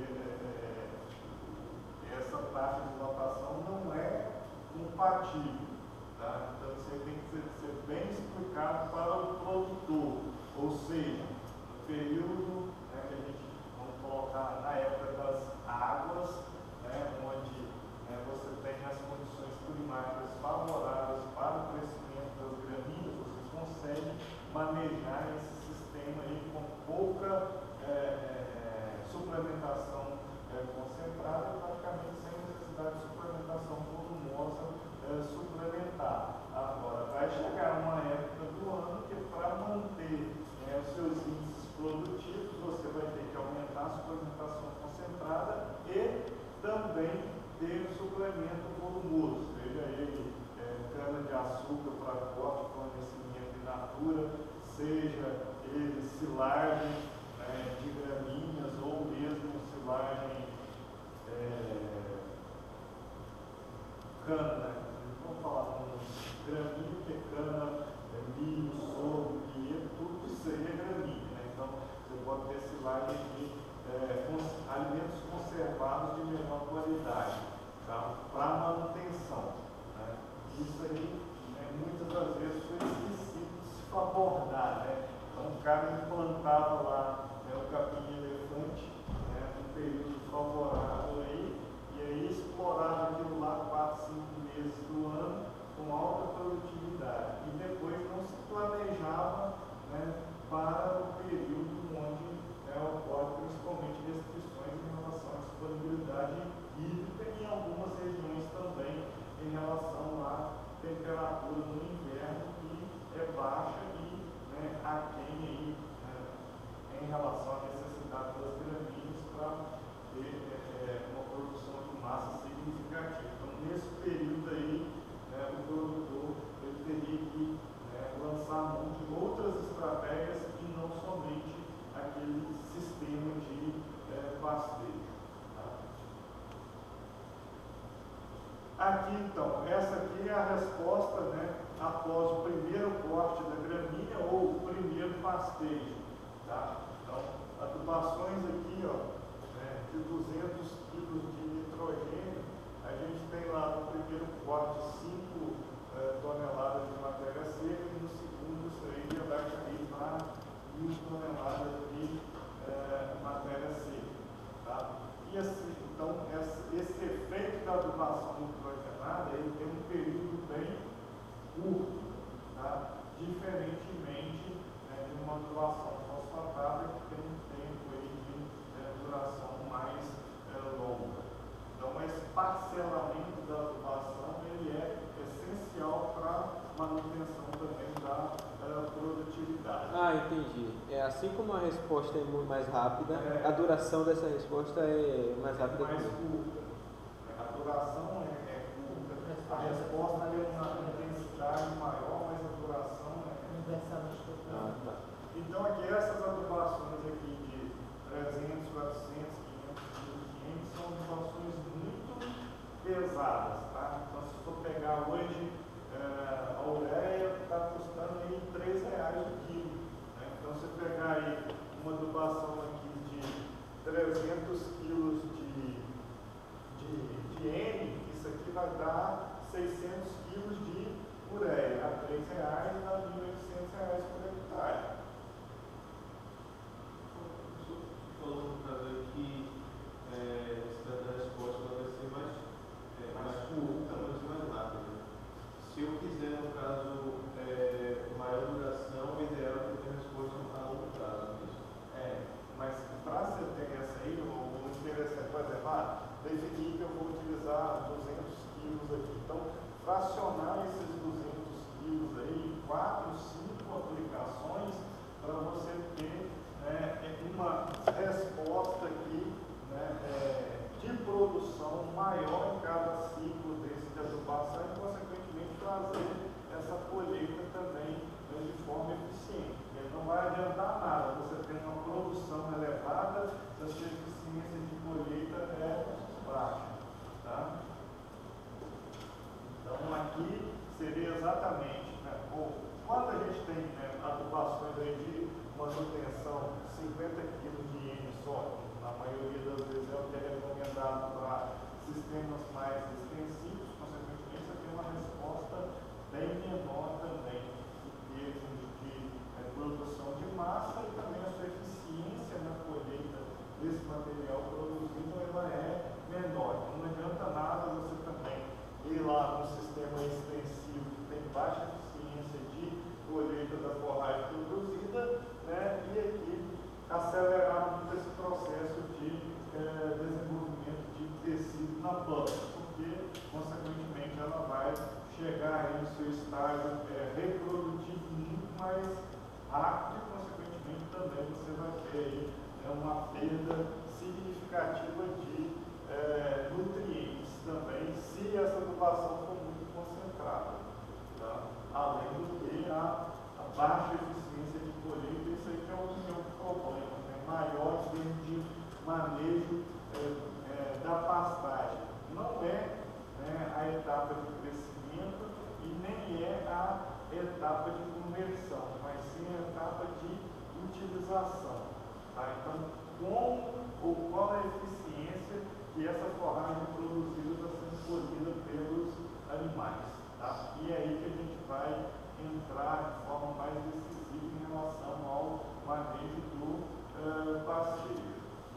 essa taxa de lotação não é compatível. Tá? Então, você tem que ser bem explicado para o produtor, ou seja, no período que a gente, vamos colocar na época das águas, onde você tem as condições climáticas favoráveis para o crescimento das gramíneas, também ter suplemento volumoso, seja ele cana-de-açúcar para corte, fornecimento in natura, seja ele silagem de gramíneas ou mesmo silagem cana, vamos falar gramínea, que é cana, milho, sorgo, pinheiro, tudo isso aí é gramínea, né? Então você pode ter silagem de alimentos conservados de menor qualidade, tá? Para manutenção, né? Isso aí muitas das vezes foi esquecido de se abordar, né? Então o cara implantava lá o capim-elefante num período favorável aí, e aí explorava aquilo lá 4, 5 meses do ano com alta produtividade, e depois não se planejava para o período onde ocorre principalmente restrições em relação à disponibilidade hídrica e em algumas regiões também em relação à temperatura no inverno, que é baixa e aquém aí, em relação à necessidade das gramíneas para ter uma produção de massa significativa. Então, nesse período aí, o produtor ele teria que lançar mão de outras estratégias e não somente aquele sistema de pastejo. Tá? Aqui então, essa aqui é a resposta após o primeiro corte da gramínea ou o primeiro pastejo. Tá? Então, adubações aqui de 200 kg de nitrogênio, a gente tem lá no primeiro corte 5 toneladas de matéria seca e no segundo isso aí já vai cair para 1.000 toneladas de matéria seca. Tá? E assim, então, esse efeito da adubação nitrogenada ele tem um período bem curto, tá? Diferentemente de uma adubação fosfatada que tem um tempo aí de duração mais longa. Então, esse parcelamento da adubação ele é essencial para a manutenção também da produtividade. Ah, entendi. Assim como a resposta é muito mais rápida, a duração dessa resposta é mais rápida. Mais curta. A duração é curta. A resposta tem uma intensidade maior, mas a duração inversamente proporcional. Tá. Então, aqui essas adubações aqui de 300, 400, 500 kg são adubações muito pesadas, tá? Então, se for pegar hoje, a ureia está custando aí R$3 o quilo. Né? Então, se pegar aí uma adubação aqui de 300 kg de N, isso aqui vai dar 600 kg de ureia. A R$3 dá R$1.800 por hectare. Falou no caso aí que a resposta vai ser mais curta, mas mais rápida. Se eu quiser, no caso, maior duração, o ideal é que eu tenha resposta a longo prazo mesmo. Mas para você ter essa aí, o interessante, por exemplo, definir que eu vou utilizar 200 quilos aqui. Então, fracionar esses 200 quilos aí em 4, 5 aplicações para você ter uma resposta aqui de produção maior em cada ciclo desse de adubação e, consequentemente, trazer essa colheita também de forma eficiente. Porque não vai adiantar nada você ter uma produção elevada se a sua eficiência de colheita é baixa. Tá? Então, aqui seria exatamente, quando a gente tem adubações aí de manutenção, 50 kg de N só, na maioria das vezes é o que é recomendado para sistemas mais extensivos, consequentemente você tem uma resposta bem menor também em termos de produção de massa, e também a sua eficiência na colheita desse material produzido ela é menor. Então não adianta nada você também ir lá no sistema extensivo que tem baixa eficiência de colheita da forragem produzida, e aqui acelerar muito esse processo de desenvolvimento de tecido na planta, porque, consequentemente, ela vai chegar aí no seu estágio reprodutivo muito mais rápido e, consequentemente, também você vai ter aí uma perda significativa de nutrientes. adubação for muito concentrada. Tá? Além do que a baixa eficiência de colheita, isso aí que é um problema, né? Maior em termos de manejo da pastagem. Não é, né, a etapa de crescimento e nem é a etapa de conversão, mas sim a etapa de utilização. Tá? Então, qual é a eficiência que essa forragem produzida está sendo colhida pelos animais? Tá? E é aí que a gente vai entrar de forma mais decisiva em relação ao manejo do pasteurismo.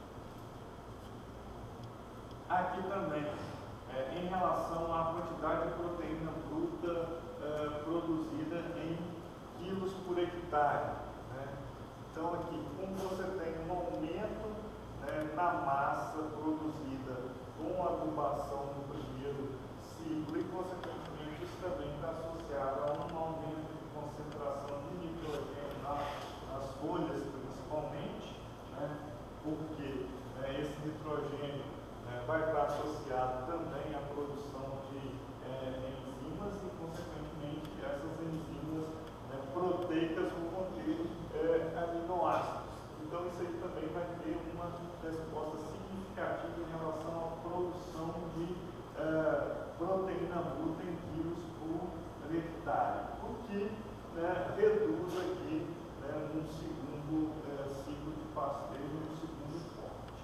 Aqui também, em relação à quantidade de proteína bruta produzida em quilos por hectare. Né? Então, aqui, como você tem um aumento, né, na massa produzida com a adubação no primeiro ciclo, e, consequentemente, isso também está associado a um aumento de concentração de nitrogênio nas folhas, principalmente, né? Porque esse nitrogênio vai estar associado também à produção de enzimas e, consequentemente, essas enzimas proteicas vão conter aminoácidos. Então, isso aí também vai ter uma resposta significativa em relação à produção de proteína bruta em quilos por hectare, o que reduz aqui um segundo ciclo de pastejo, um segundo corte.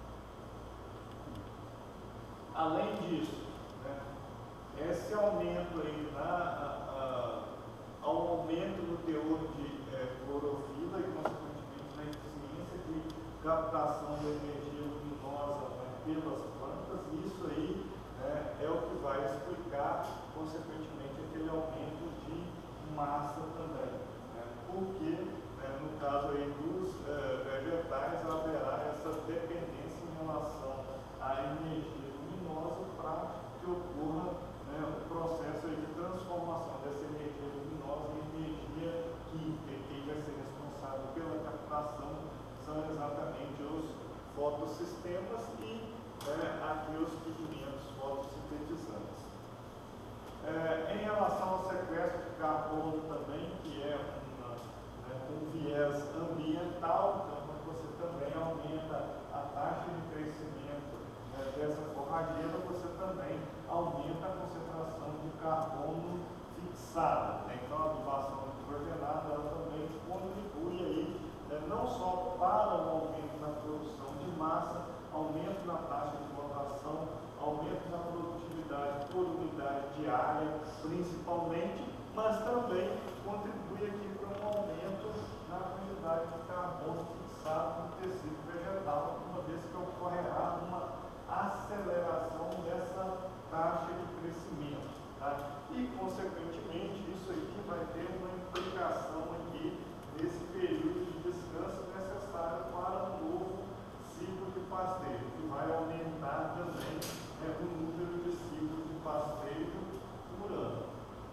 Além disso, esse aumento aí ao aumento no teor de clorofila e, consequentemente, na eficiência de captação da energia luminosa pelas plantas, isso aí é o que vai explicar, consequentemente, aquele aumento de massa também. Porque, no caso aí dos vegetais, haverá essa dependência em relação à energia luminosa para que ocorra o processo aí de transformação dessa energia luminosa em energia química, e quem vai ser responsável pela captação são exatamente os fotossistemas e aqui os pigmentos fotossintetizantes. Em relação ao sequestro de carbono também, que é um viés ambiental, então você também aumenta a taxa de crescimento dessa forrageira, você também aumenta a concentração de carbono fixado. Então, a adubação nitrogenada ela também contribui aí, não só para o aumento na produção de massa, aumento na taxa de rotação, aumento na produtividade por unidade diária, principalmente, mas também contribui aqui para um aumento na quantidade de carbono fixado no tecido vegetal, uma vez que ocorrerá uma aceleração dessa taxa de crescimento. Tá? E, consequentemente, isso aqui vai ter uma implicação aqui nesse período de descanso necessário para um novo ciclo de pastejo, que vai aumentar também o número de ciclos de pastejo por ano.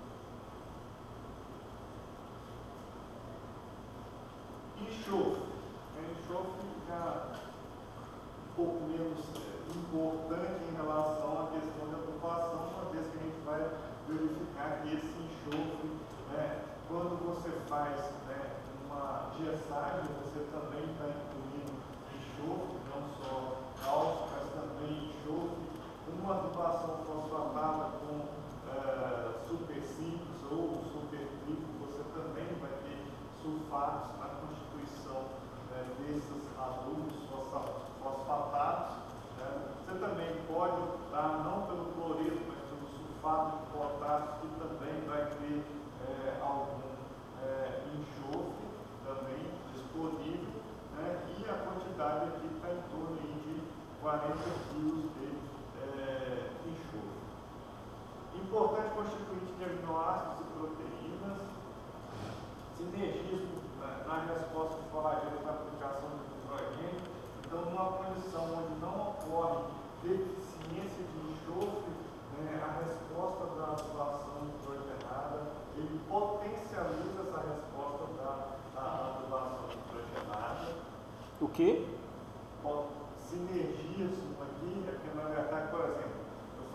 Enxofre. Enxofre já um pouco menos importante em relação à questão da adubação, uma vez que a gente vai verificar que esse enxofre, quando você faz uma gessagem, você também está incluindo enxofre, não só cálcio, mas também enxofre. Uma adubação fosfatada com supercíclicos ou supercíclico, você também vai ter sulfatos na constituição desses adubos fosfatados. Você também pode optar não pelo cloreto, mas pelo sulfato de potássio, que também vai ter algum enxofre também disponível, e a quantidade aqui está em torno aí de 40 kg de enxofre. Importante constituinte de aminoácidos e proteínas, sinergismo na resposta de forrageiro para aplicação de nitrogênio. Então, numa condição onde não ocorre deficiência de enxofre, a resposta da adubação nitrogenada, ele potencializa essa resposta da adubação nitrogenada. O quê? Sinergismo aqui é porque, na verdade, por exemplo, eu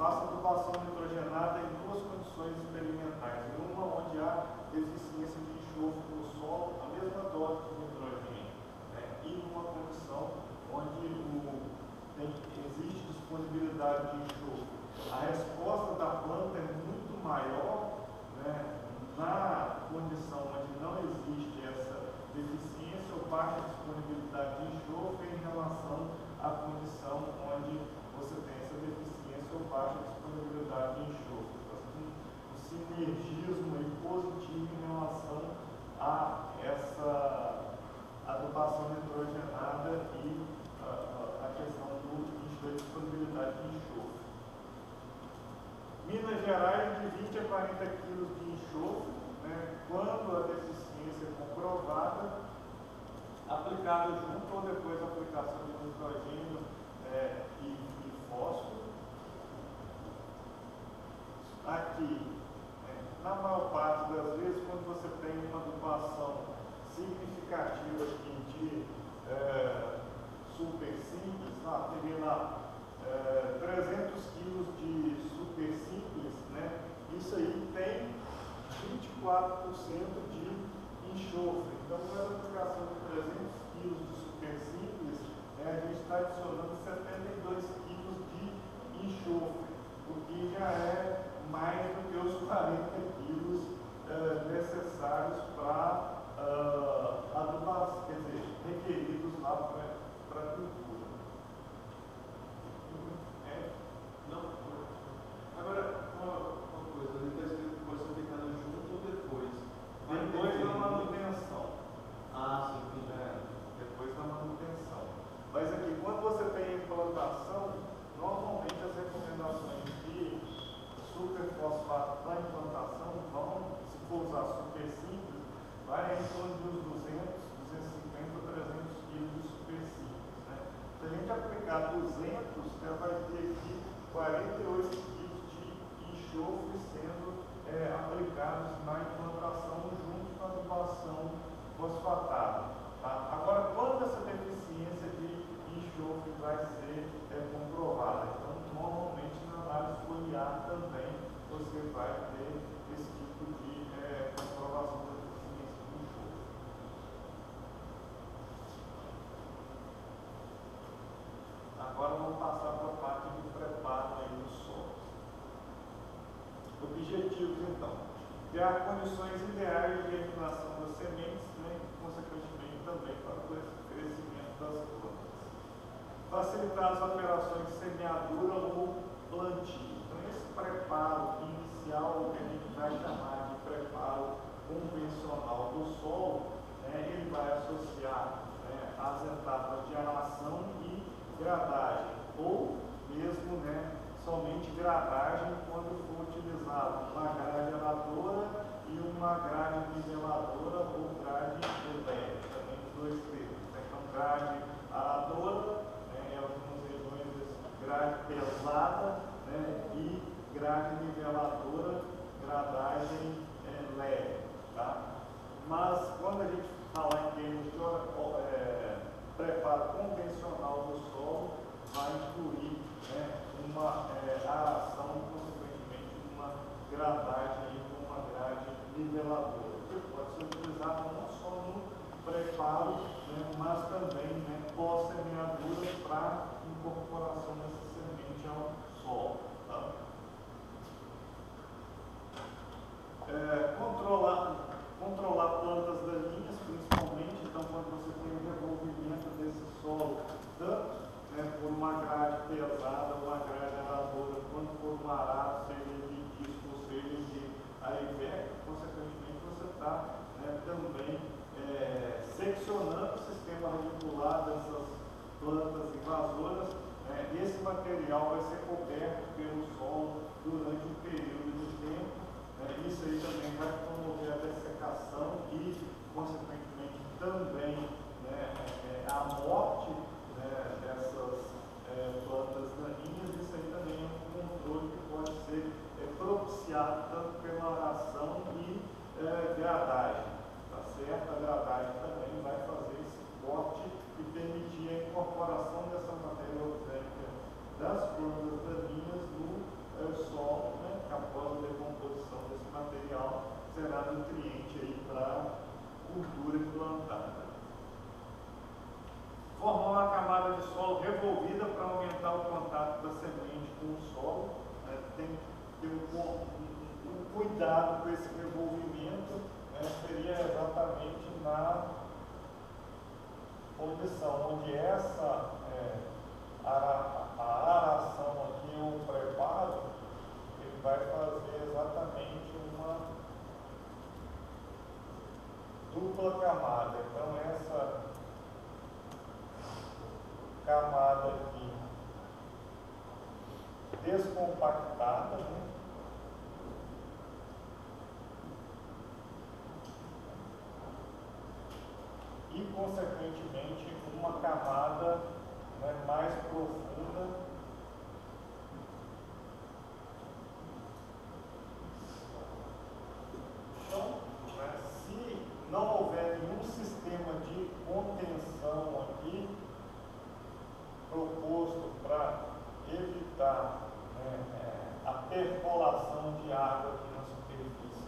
faça adubação nitrogenada em duas condições experimentais. Em uma onde há deficiência de enxofre no solo, a mesma dose de nitrogênio, né? E numa condição onde existe disponibilidade de enxofre. A resposta da planta é muito maior, né, na condição onde não existe essa deficiência ou baixa disponibilidade de enxofre em relação à condição onde você tem essa deficiência ou baixa disponibilidade de enxofre. Um sinergismo aí positivo em relação a essa adubação nitrogenada e a questão da disponibilidade de enxofre. Minas Gerais, de 20 a 40 kg de enxofre, né, quando a deficiência é comprovada, aplicado junto ou depois da aplicação de nitrogênio e fósforo. Aqui, na maior parte das vezes, quando você tem uma adubação significativa aqui de super simples, teria lá 300 kg de super simples, né? Isso aí tem 24% de enxofre. Então, com a aplicação de 300 kg de super simples, a gente está adicionando 72 kg de enxofre, o que já é mais do que os 40 kg necessários para adubação, quer dizer, requeridos lá para a cultura. Agora, uma coisa, ele está escrito que pode ser aplicado junto ou depois. Depois da manutenção. Ah, sim, depois da manutenção. Mas aqui, quando você tem implantação, normalmente as recomendações de superfosfato para implantação vão, se for usar super simples, vai em torno de uns 200, 250, 300 kg de super simples, né? Se a gente aplicar 200, você vai ter aqui 48 kg de enxofre sendo aplicados na implantação junto com a adubação fosfatada. Tá? Agora, quando essa deficiência de enxofre vai ser comprovada? Então, normalmente na análise foliar também você vai ter esse tipo de comprovação da deficiência de enxofre. Agora vamos passar para a parte de preparo aí do solo. Objetivos, então: criar condições ideais de germinação das sementes, né, e, consequentemente, também para o crescimento das plantas. Facilitar as operações de semeadura ou plantio. Então, esse preparo inicial, que a gente vai chamar de preparo convencional do solo, ele vai associar as etapas de aração e gradagem, ou mesmo somente gradagem quando for utilizado uma grade aradora e uma grade niveladora ou grade elétrica, também os dois termos. Então, grade aradora, em algumas regiões, grade pesada, e grade niveladora, gradagem leve. Tá? Mas, quando a gente falar em termos de preparo convencional do solo, vai incluir uma aração e, consequentemente, uma gradagem com uma grade niveladora, que pode ser utilizada não só no preparo, mas também pós-semeadura para incorporação dessa semente ao solo. Tá? Controlar plantas daninhas, principalmente, então, quando você tem o revolvimento desse solo, tanto por uma grade pesada, uma grade aradora, quanto por um arado, seja de disco ou seja de aiveca, consequentemente você está também seccionando o sistema radicular dessas plantas invasoras. Esse material vai ser coberto pelo solo durante um período de tempo. Isso aí também vai promover a dessecação e, consequentemente, também a morte dessas plantas daninhas. Isso aí também é um controle que pode ser propiciado tanto pela aração e gradagem. Tá certo? A gradagem também vai fazer esse corte e permitir a incorporação dessa matéria orgânica das plantas daninhas no ter um cuidado com esse revolvimento, né, seria exatamente na posição onde essa a aração aqui, o preparo, ele vai fazer exatamente uma dupla camada. Então essa camada aqui descompactada, né? E consequentemente uma camada, né, mais profunda então, né, se não houver nenhum sistema de contenção aqui proposto para evitar, né, a percolação de água aqui na superfície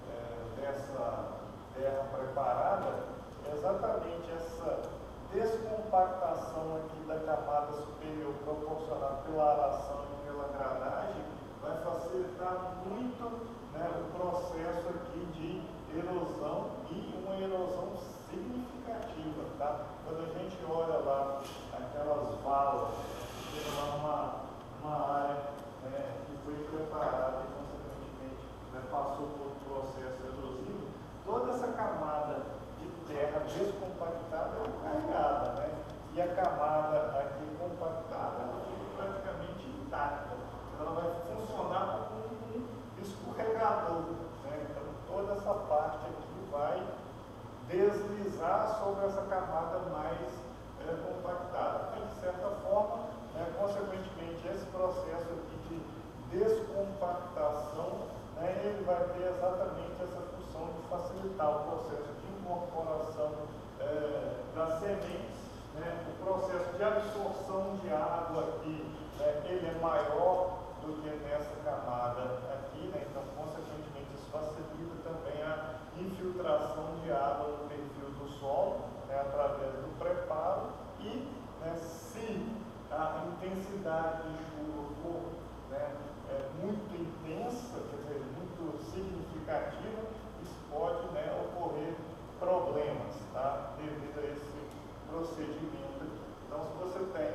dessa terra preparada, exatamente essa descompactação aqui da camada superior proporcionada pela aração e pela granagem vai facilitar muito, né, o processo aqui de erosão e uma erosão significativa, tá? Quando a gente olha lá aquelas valas, tem lá uma área, né, que foi preparada e consequentemente, né, passou por um processo erosivo, toda essa camada de terra descompactada é carregada, né? E a camada aqui compactada ela fica praticamente intacta. Ela vai funcionar como um escorregador, né? Então toda essa parte aqui vai deslizar sobre essa camada mais compactada. Então, de certa forma, né, consequentemente, esse processo aqui de descompactação, né, ele vai ter exatamente essa função de facilitar o processo de incorporação das sementes, né, o processo de absorção de água aqui, né, ele é maior do que nessa camada aqui, né, então consequentemente isso facilita também a infiltração de água no perfil do solo, né, através do preparo e, né, se a intensidade de chuva for, né, muito intensa, quer dizer, muito significativa, isso pode, né, ocorrer problemas, tá, devido a esse procedimento aqui. Então, se você tem,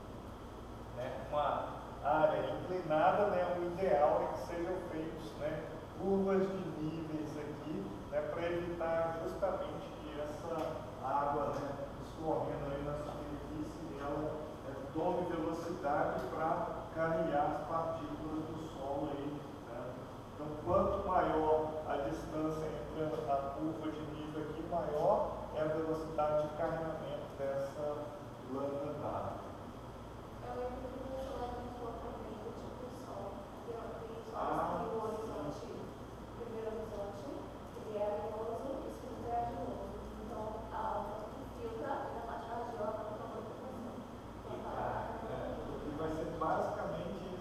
né, uma área inclinada, né, o ideal é que sejam feitos, né, curvas de níveis aqui, né, para evitar justamente que essa água, né, escorrendo aí na superfície, ela tome velocidade para carregar as partículas do solo aí, né? Então, quanto maior a distância entre a curva de nível aqui, maior é a velocidade de carregamento dessa lâmina d'água. Eu lembro que no deslocamento tipo o sol, que eu acredito que o horizonte, o primeiro horizonte, ele é arenoso e o segundo é arenoso. Então, a alta filtra na parte radiosa para a E vai ser basicamente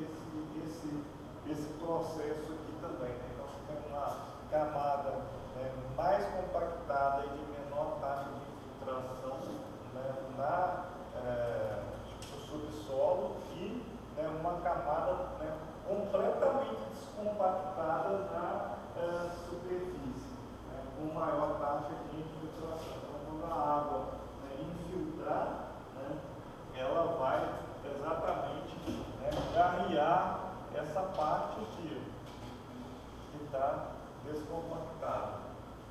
esse processo aqui também, né? Então, você tem uma camada, né, mais compactada e de menor taxa de infiltração, né, no subsolo e, né, uma camada, né, completamente descompactada na superfície, né, com maior taxa de infiltração. Então, quando a água, né, infiltrar, né, ela vai exatamente, né, carregar essa parte aqui que está descompactada.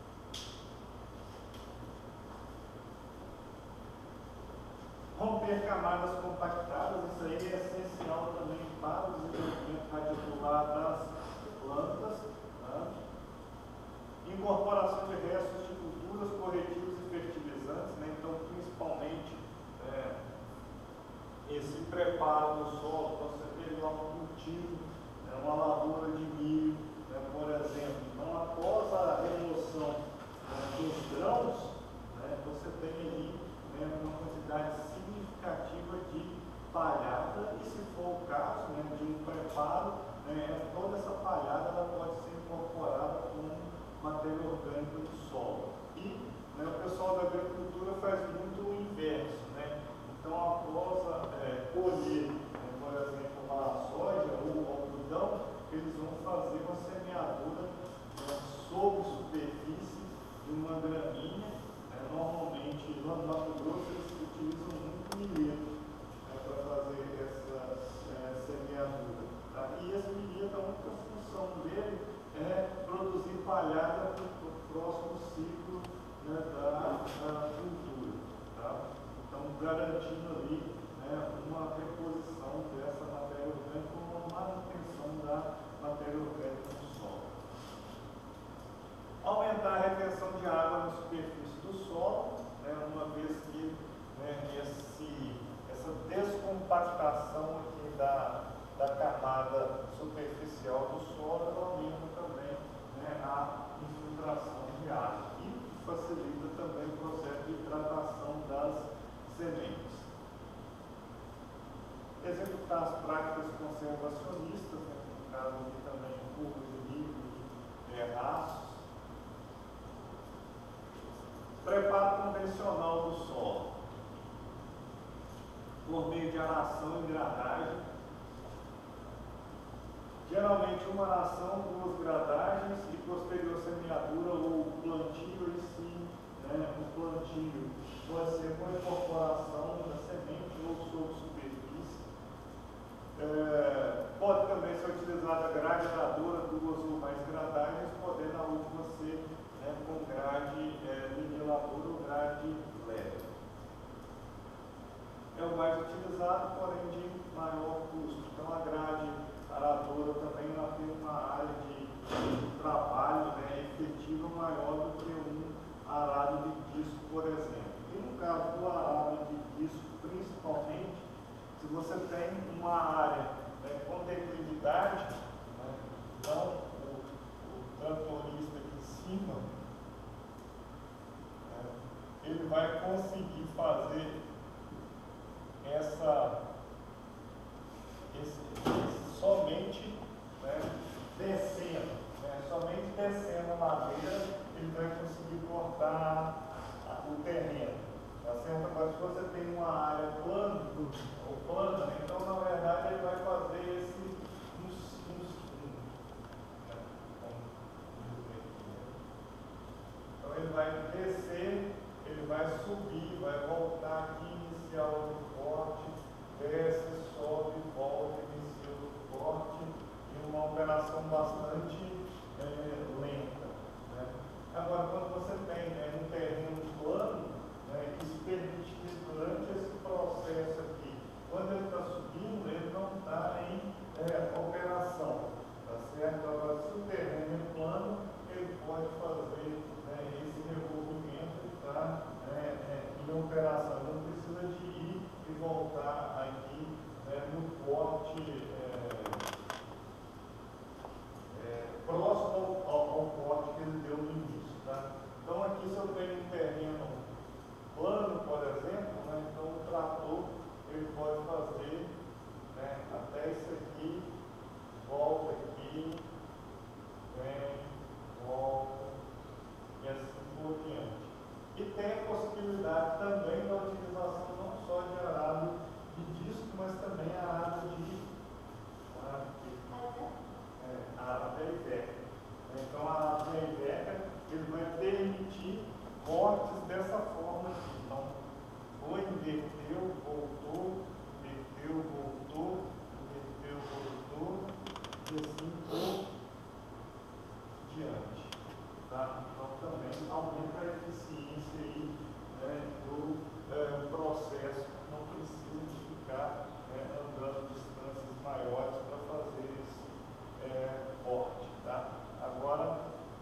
Romper camadas compactadas, isso aí é essencial também para o desenvolvimento radicular das plantas. Tá? Incorporação de restos de culturas, corretivos e fertilizantes, né? Então, principalmente, esse preparo do solo, então você teve lá um cultivo, né, uma lavoura de milho, né, por exemplo. Então, após a remoção, né, dos grãos, né, você tem ali, né, uma quantidade significativa de palhada e, se for o caso, né, de um preparo, né, toda essa palhada ela pode ser incorporada como matéria orgânica do solo. E, né, o pessoal da agricultura faz muito o inverso, né? Então, após colher, por exemplo, a soja ou o algodão, fazer uma semeadura sobre superfície de uma gramínea. Normalmente, no Mato Grosso, eles utilizam muito milheto para fazer essa semeadura. Tá? E esse milheto, a única função dele é produzir palhada para o próximo ciclo, né, da cultura. Tá? Então, garantindo ali, né, uma reposição dessa matéria orgânica com uma manutenção da matéria orgânica no solo. Aumentar a retenção de água na superfície do solo, né, uma vez que, né, essa descompactação aqui da camada superficial do solo aumenta também, né, a infiltração de água e facilita também o processo de hidratação das sementes. Executar as práticas conservacionistas, né, no caso aqui também curvas de nível de terraços. Preparo convencional do solo, por meio de aração e gradagem. Geralmente uma aração, 2 gradagens e posterior semeadura ou plantio em si, né, o plantio pode ser com incorporação da semente ou sob superfície. Pode também ser utilizada gradeadora, 2 ou mais gradagens, podendo a última ser, né, com grade niveladora ou grade leve. É o mais utilizado, porém de maior custo. Então a grade aradora também ela tem uma área de trabalho, né, efetiva maior do que um arado de disco, por exemplo. E no caso do arado de disco, principalmente, se você tem uma área, né, com declividade, né, então o tratorista aqui em cima, né, ele vai conseguir fazer somente, né, descendo, né, somente descendo a madeira, ele vai conseguir cortar o terreno. Tá certo? Agora, se você tem uma área plana, então na verdade ele vai fazer esse então ele vai descer, ele vai subir, vai voltar aqui, iniciar o corte, desce, sobe, volta, inicia o corte, e uma operação bastante lenta. Né? Agora, quando você tem, né, um terreno plano, né, isso permite que durante esse processo aqui, quando ele está subindo, ele não está em operação. Tá certo? Agora, se o terreno é plano, ele pode fazer, né, esse revolvimento e está em operação. Não precisa de ir e voltar aqui, né, no corte próximo ao corte que ele deu no início. Tá? Então aqui se eu tenho um terreno plano, por exemplo, né, então o trator ele pode fazer, né, até isso aqui, volta aqui, vem, volta e assim por diante. E tem a possibilidade também da utilização não só de arado de disco, mas também arado de arado Iveca. Então a arado Iveca ele vai permitir cortes dessa forma aqui. Então, ou inverteu, voltou, inverteu, voltou, inverteu, voltou, e assim por diante. Tá? Então também aumenta a eficiência aí, né, do processo, não precisa de ficar, né, andando distâncias maiores para fazer esse corte. Tá? Agora,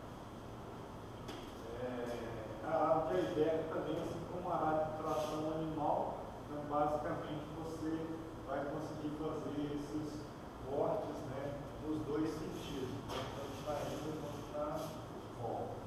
a arado de Iveca também, assim como a arado de tração animal, né, basicamente você vai conseguir fazer esses cortes, né, nos dois sentidos, tanto na ida quanto na volta.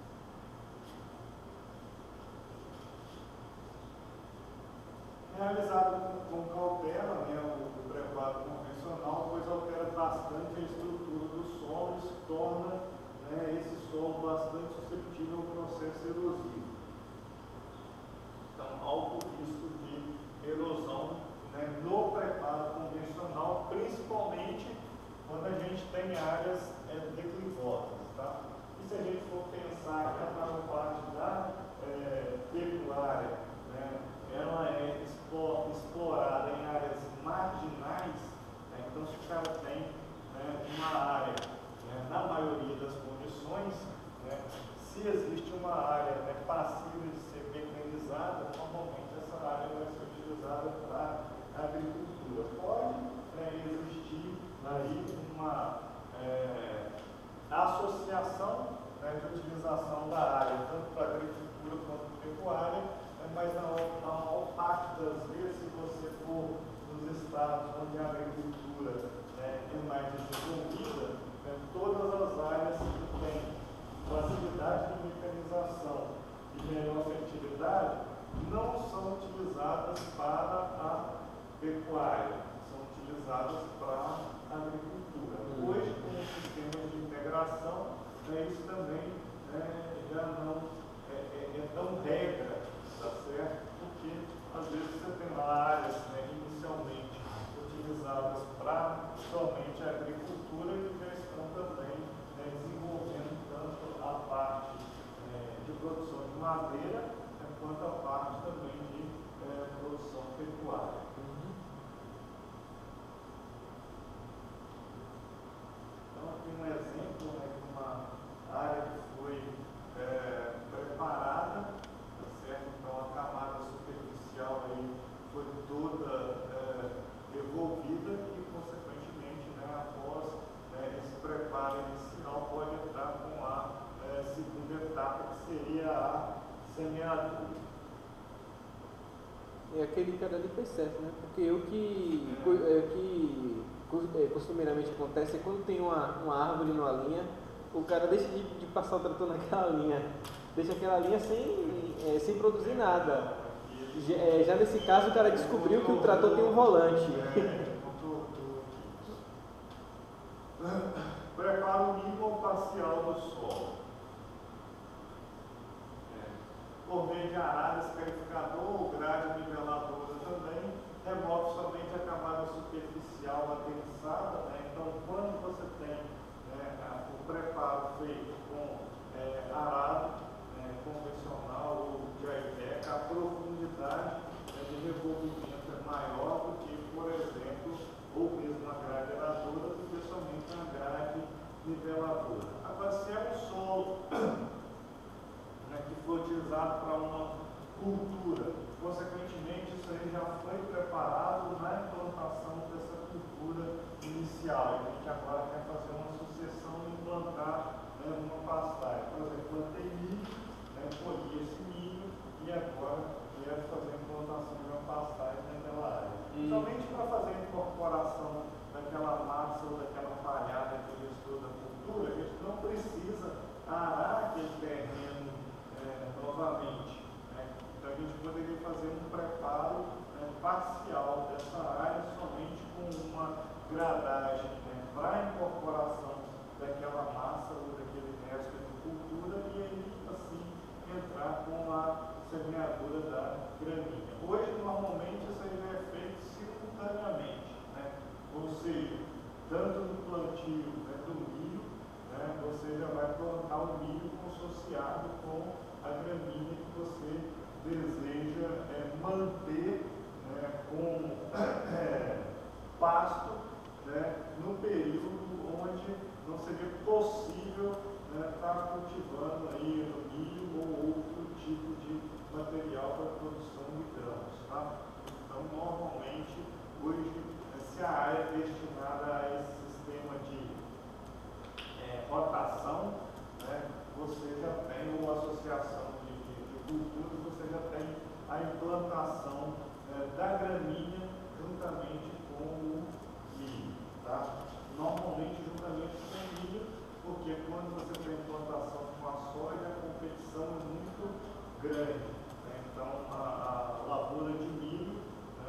Realizado com cautela, né, o preparo convencional, pois altera bastante a estrutura do solo e se torna, né, esse solo bastante suscetível ao processo erosivo. Então, alto risco de erosão, né, no preparo convencional, principalmente quando a gente tem áreas agricultura. Pode existir aí uma associação de utilização da área, tanto para agricultura quanto pecuária, mas na maior parte das vezes, se você for nos estados onde a agricultura é mais desenvolvida, todas as áreas que têm facilidade de mecanização e melhor fertilidade não são utilizadas para a pecuária, são utilizadas para a agricultura. Hoje, com o sistema de integração, isso também já não é tão regra, tá certo? Porque às vezes você tem lá áreas inicialmente utilizadas para somente a agricultura e já estão também desenvolvendo tanto a parte de produção de madeira quanto a parte também de produção pecuária. Então, aqui um exemplo de uma área que foi preparada, tá certo? Então, a camada superficial aí foi toda devolvida e, consequentemente, após esse preparo inicial, pode entrar com a segunda etapa, que seria a semeadura. É aquele cara ali fez certo, né? Porque o que costumeiramente acontece é quando tem uma árvore numa linha, o cara deixa de passar o trator naquela linha, deixa aquela linha sem produzir nada. Já nesse caso, o cara descobriu que o trator tem um volante. Prepara o nível parcial do solo. Por meio de arada, escarificador, grade niveladora também, remove somente a camada superficial adensada. Então, quando você tem o preparo feito com arado convencional ou de aideca, a profundidade de revolvimento é maior do que, por exemplo, ou mesmo a grade aradora, do que somente a grade niveladora. Agora, se é um solo que foi utilizado para uma cultura, consequentemente, isso aí já foi preparado na implantação dessa cultura inicial. A gente agora quer fazer uma sucessão e implantar uma pastagem. Por exemplo, plantei milho, colhi esse milho e agora quero fazer a implantação de uma pastagem naquela área. Somente para fazer a incorporação daquela massa ou daquela palhada que restou da cultura, a gente não precisa arar aquele terreno novamente. Então a gente poderia fazer um preparo parcial dessa área somente com uma gradagem para a incorporação daquela massa ou daquele resto de cultura e aí assim entrar com a semeadura da gramínea. Hoje normalmente isso aí já é feito simultaneamente, ou seja, tanto no plantio do milho, você já vai plantar o milho associado com a gramínea que você deseja manter com pasto no período onde não seria possível estar cultivando aí o milho ou outro tipo de material para a produção de grãos. Tá? Então, normalmente, hoje, se a área é destinada a esse sistema de rotação, você já tem uma associação de culturas, você já tem a implantação da gramínea juntamente com o milho. Tá? Normalmente juntamente com o milho, porque quando você tem implantação com a soja, a competição é muito grande. Então, a lavoura de milho,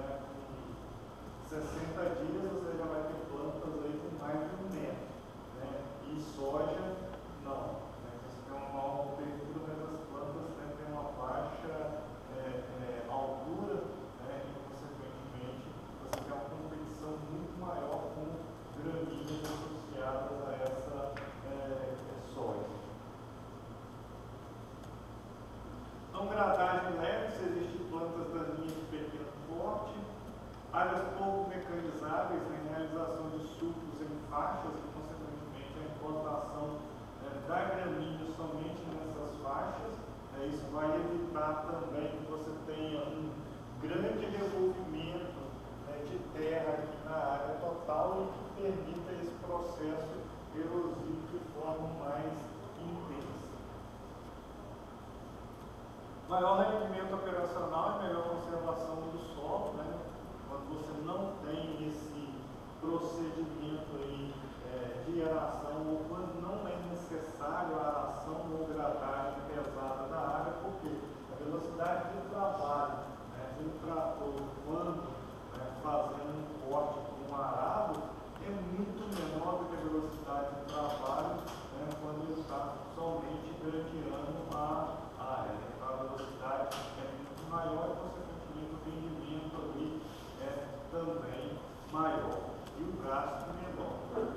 com 60 dias, você já vai ter plantas aí com mais de 1 metro. E soja, não. Você tem uma maior cobertura, mas as plantas têm uma baixa altura, e, consequentemente, você tem uma competição muito maior com gramíneas associadas a essa soja. Então, gradagem leve, se existem plantas daninhas de pequeno porte, áreas pouco mecanizáveis, realização de sulcos em faixas, e, consequentemente, a implantação da gramínea somente nessas faixas. Isso vai evitar também que você tenha um grande revolvimento Maior rendimento operacional e melhor conservação do solo, né? Quando você não tem esse procedimento aí, de aração, ou quando não é necessário a aração ou gradagem pesada da área, porque a velocidade de trabalho, do trator, quando fazendo um corte com um arado, é muito menor do que a velocidade de trabalho quando ele está somente gradeando a área. Então a velocidade é muito maior e, consequentemente, o rendimento ali é também maior e o gasto menor.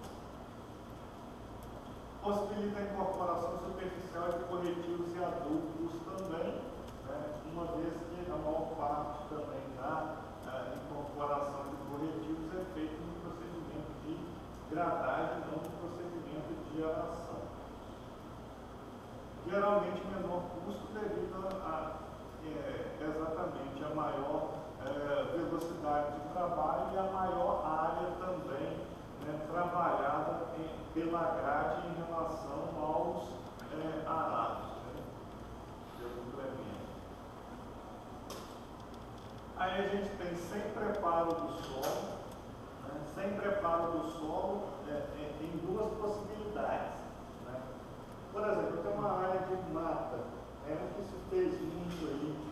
Possibilita a incorporação superficial de corretivos e adubos também, uma vez que a maior parte também da incorporação de corretivos é feita no procedimento de gradagem, não no procedimento de aração. Geralmente menor custo devido exatamente a maior velocidade de trabalho e a maior área também trabalhada pela grade em relação aos arados. Aí a gente tem sem preparo do solo, sem preparo do solo em duas possibilidades. Por exemplo, eu tenho uma área de mata, que se fez muito aí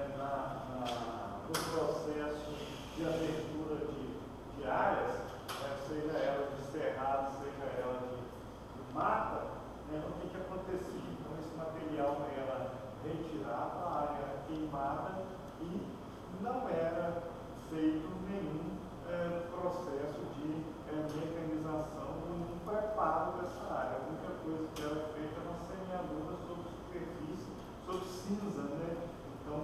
no processo de abertura de áreas, seja ela de cerrado, seja ela de mata, o que acontecia? Então esse material era retirado, a área era queimada e não era feito nenhum processo de mecanização, nenhum preparo dessa área. A única coisa que era feita era uma semeadura sobre superfície, sobre cinza, Então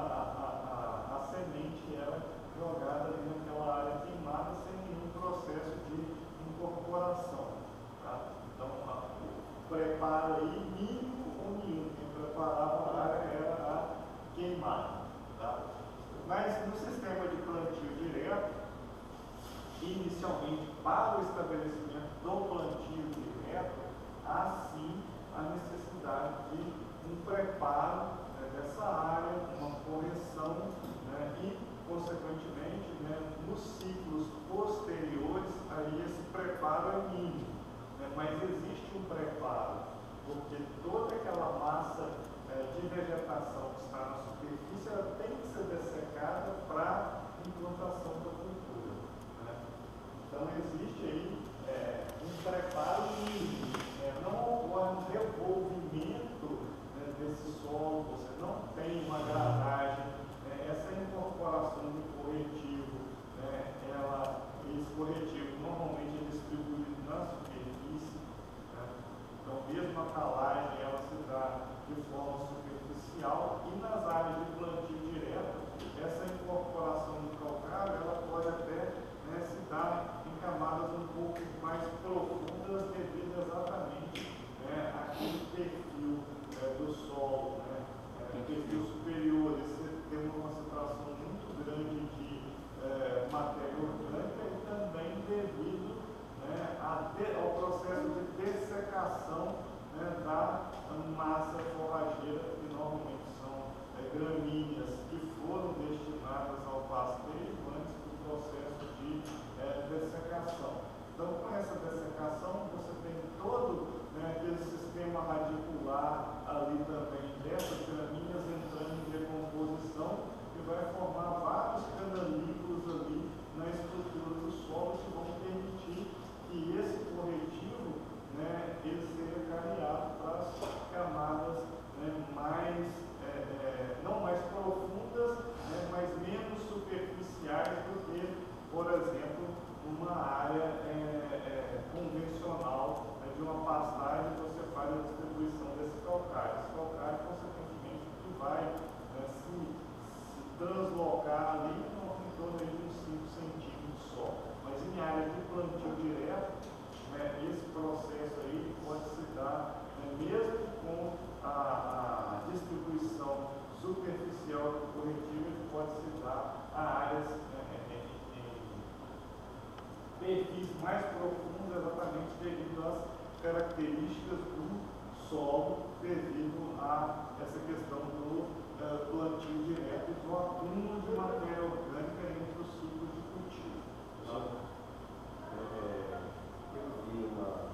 a semente era jogada ali naquela área queimada sem nenhum processo de incorporação. Tá? Então o preparo aí mínimo ou nenhum. Quem preparava a área era a queimada. Tá? Mas no sistema de plantio direto, inicialmente para o estabelecimento do plantio direto, há sim a necessidade de um preparo dessa área, uma correção e, consequentemente, nos ciclos posteriores, aí esse preparo é mínimo. Mas existe um preparo, porque toda aquela massa de vegetação que está na superfície, ela tem que ser dessecada para a implantação da cultura. Então existe aí um preparo mínimo, não ocorre um revolvimento desse solo, você não tem uma gradagem, essa incorporação de corretivo, esse corretivo normalmente é distribuído na superfície, então mesmo a calagem ela se dá de forma superficial e nas áreas de plantio direto, essa incorporação do calcário ela pode até se dar em camadas um pouco mais profundas devido exatamente àquele perfil do solo, perfil superior, você tem uma concentração muito grande de matéria orgânica e também devido ao processo de dessecação da massa forrageira, que normalmente são gramíneas que foram destinadas ao pastejo antes do processo de dessecação. Então, com essa dessecação, você tem todo aquele sistema radicular ali também dessas gramíneas entrando em decomposição e vai formar vários canalículos ali na estrutura do solo que vão permitir que esse corretivo ele seja carreado para as camadas não mais profundas, mas menos superficiais do que, por exemplo, uma área convencional de uma pastagem, você faz a distribuição desse calcário. Esse calcário, consequentemente, que vai se translocar ali em torno de uns 5 centímetros só. Mas em área de plantio direto, esse processo aí pode se dar mesmo com a distribuição superficial do corretivo, ele pode se dar a áreas perfis mais profundos, exatamente devido às características do solo devido a essa questão do plantio direto e do acúmulo de matéria orgânica entre os ciclos de cultivo. Eu vi uma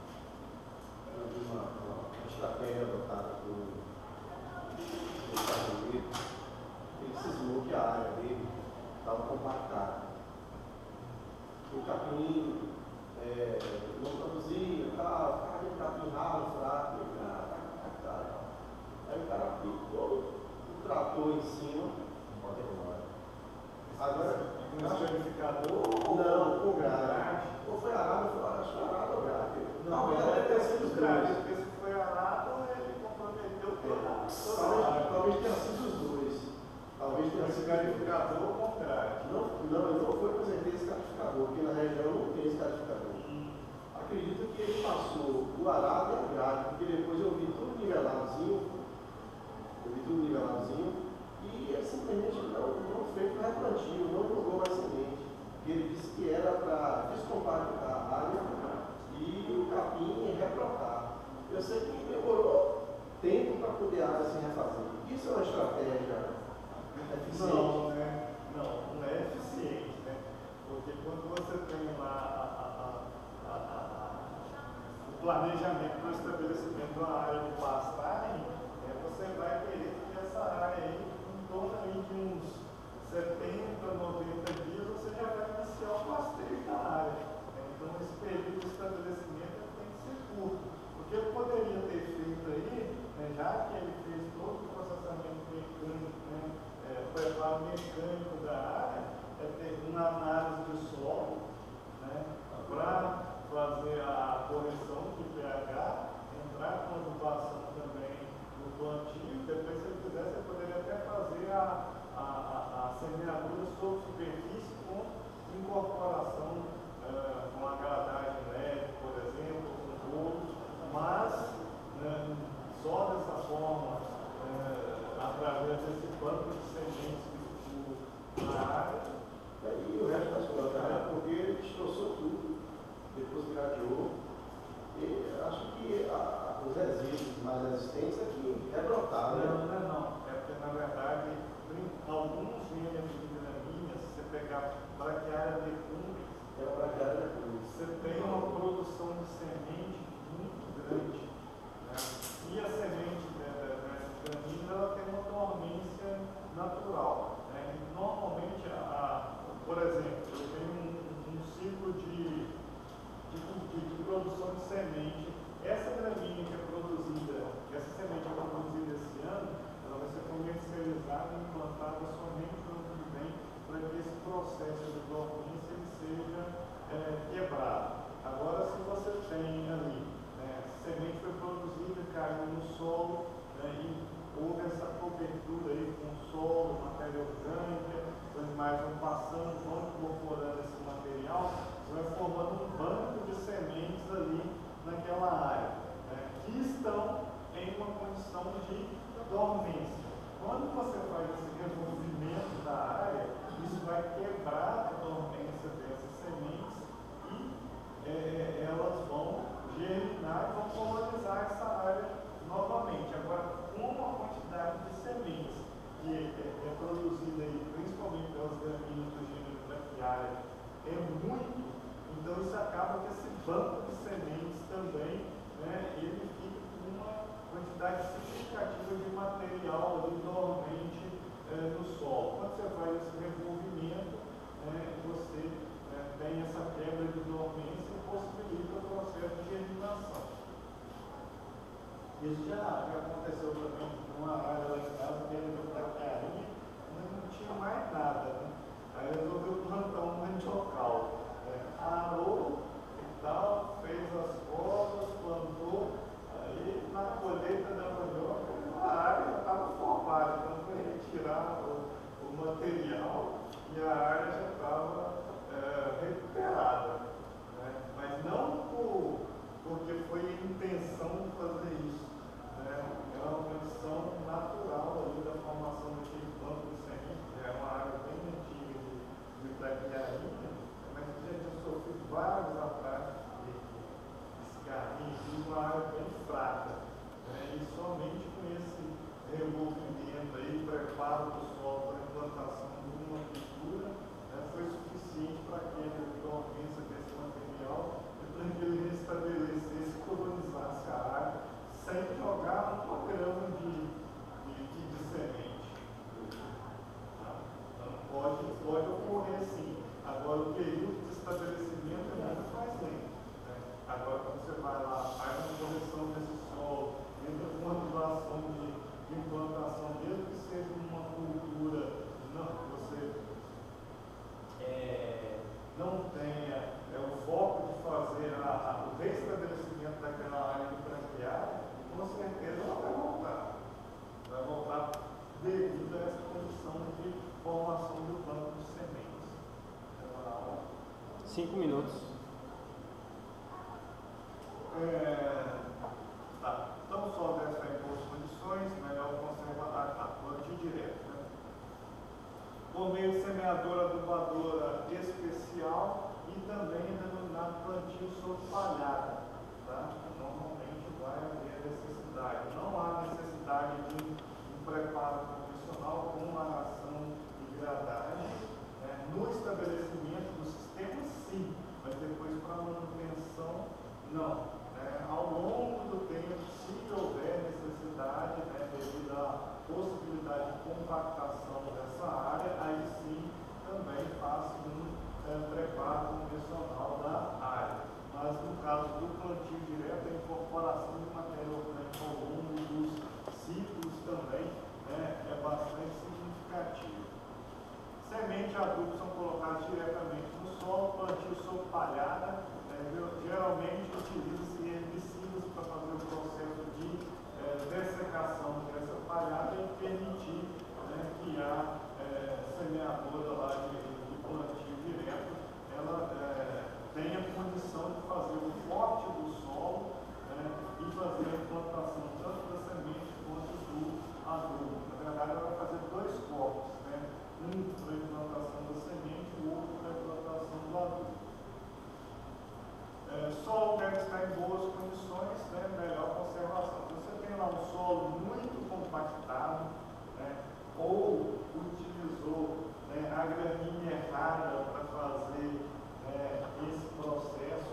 estratégia adotada por Estados Unidos. Ele cismou que a área dele estava compactada. O capim não produzia, ficava de capim ralo, fraco, aí o cara aplicou o trator em cima, agora Um escarificador? Não, com grade. Ou foi arado, acho que arado ou grade. Não, deve ter sido grade. Porque se foi arado, ele comprometeu toda a Talvez tenha sido os dois. Talvez tenha sido escarificador com grade. Não foi com certeza escarificador, porque na região não tem escarificador. Acredito que ele passou o arado e a grade, porque depois eu vi tudo niveladozinho. E ele simplesmente não fez para replantio, não jogou mais semente. Ele disse que era para descompactar a área e o capim replantar. Eu sei que demorou tempo para poder a área se refazer. Isso é uma estratégia eficiente? Não é eficiente, né? Porque quando você tem lá o planejamento do estabelecimento da área de pastagem, você vai querer que essa área aí, em torno aí de uns 70, 90 dias, você já vai iniciar o pasteio da área. Então, esse período de estabelecimento tem que ser curto. Porque ele poderia ter feito aí, já que ele fez todo o processamento mecânico, o preparo mecânico da área, ter uma análise de solo, para fazer a correção de pH, entrar com adubação também no plantio. Depois, se ele quisesse, ele poderia até fazer a semeadura sobre superfície com incorporação com agradagem leve, por exemplo, com rolo, mas só dessa forma, através desse banco de sementes na área. E o resto das plantas, porque ele destroçou tudo, depois gradeou. E acho que os resíduos mais resistentes é que rebrotaram. Não. É porque, na verdade, alguns gêneros de gramíneas, se você pegar braquiária legumes, você tem uma produção de semente muito grande. E a semente dessas gramíneas, ela tem uma dormência natural. Normalmente, por exemplo, eu tenho um ciclo de produção de semente. Essa gramínea que é produzida, essa semente que é produzida esse ano, ela vai ser comercializada e implantada somente no ano que vem, para que esse processo de dormência ele seja quebrado. Agora, se você tem ali, a semente foi produzida, caiu no solo, e houve essa cobertura aí com solo, matéria orgânica, os animais vão passando, vão incorporando esse material, vai formando um banco de sementes ali naquela área, que estão em uma condição de dormência. Quando você faz esse revolvimento da área, isso vai quebrar a dormência dessas sementes e elas vão germinar e vão colonizar essa área novamente. Agora, como a quantidade de sementes que é produzida aí, principalmente pelas gramíneas do gênero braquiária, é muito, então isso acaba que esse banco de sementes também, ele fica com uma quantidade significativa de material ali dormente no solo. Quando você faz esse revolvimento, você tem essa quebra de dormência e possibilita o processo de germinação. Isso já aconteceu também numa área lá em casa, que era de braquiaria, mas não tinha mais nada, Aí resolveu plantar um mandiocal. Arou e tal, fez as podas, plantou, aí na colheita da mandioca, a área estava formada, então foi retirar o material e a área preparo do solo para a implantação de uma cultura, foi suficiente para que ele doença desse material e para que ele estabelecesse, colonizasse a área sem jogar um programa de semente. Tá? Então pode ocorrer sim. Agora o período de estabelecimento é muito mais lento. Né? Agora quando você vai lá, faz uma correção desse solo, entra com uma duração de implantação, mesmo que seja uma cultura, você não tenha o foco de fazer o restabelecimento daquela área de branqueária, com certeza ela vai voltar. Vai voltar devido a essa condição de formação do banco de sementes. 5 minutos. Tá. Então, só dessa em boas condições, melhor conservar a plantio direto. Né? Por meio de semeadora adubadora especial e também denominado plantio sob palhada. Tá? Normalmente vai haver necessidade. Não há necessidade de um preparo convencional com aração e gradagem. Né? No estabelecimento do sistema, sim, mas depois para manutenção, não. Ao longo do tempo, se houver necessidade, devido à possibilidade de compactação dessa área, aí sim também faz um preparo convencional da área. Mas no caso do plantio direto, a incorporação de matéria orgânica ao longo dos ciclos também é bastante significativa. Semente e adubo são colocados diretamente no solo, plantio sob palhada, geralmente utiliza-se herbicidas para fazer o processo de dessecação dessa palhada e permitir que a semeadora lá de plantio direto ela tenha condição de fazer o corte do solo e fazer a implantação tanto da semente quanto do adubo. Na verdade, ela vai fazer 2 cortes, um para a implantação da semente e o outro para a implantação do adubo. Solo deve estar em boas condições, melhor conservação. Se você tem lá um solo muito compactado, ou utilizou a gramínea errada para fazer esse processo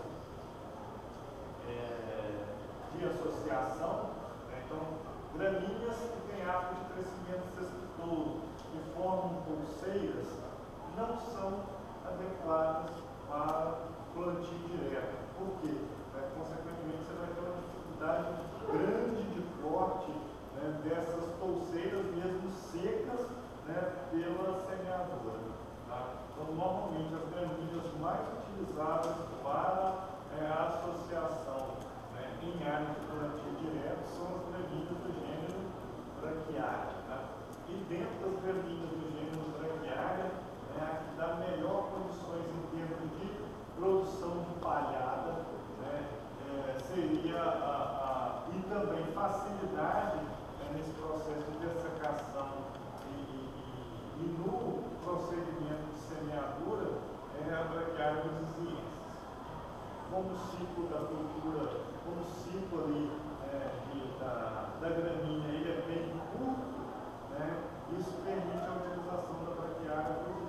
de associação, então gramíneas que têm árvore de crescimento cespitoso, que formam pulseiras, não são adequadas para plantio direto. Por quê? Consequentemente, você vai ter uma dificuldade grande de corte dessas pulseiras, mesmo secas, pela semeadora. Tá? Então, normalmente, as gramíneas mais utilizadas para a associação em área de plantio direto são as gramíneas do gênero branquiária. Tá? E dentro das gramíneas do gênero branquiária, a que dá melhor condições em termos de produção de palhada, seria e também facilidade nesse processo de dessecação e no procedimento de semeadura a branquiária brasiliensis. Como o ciclo da cultura, como o ciclo ali da gramínea ele é bem curto, isso permite a utilização da branquiária brasiliensis.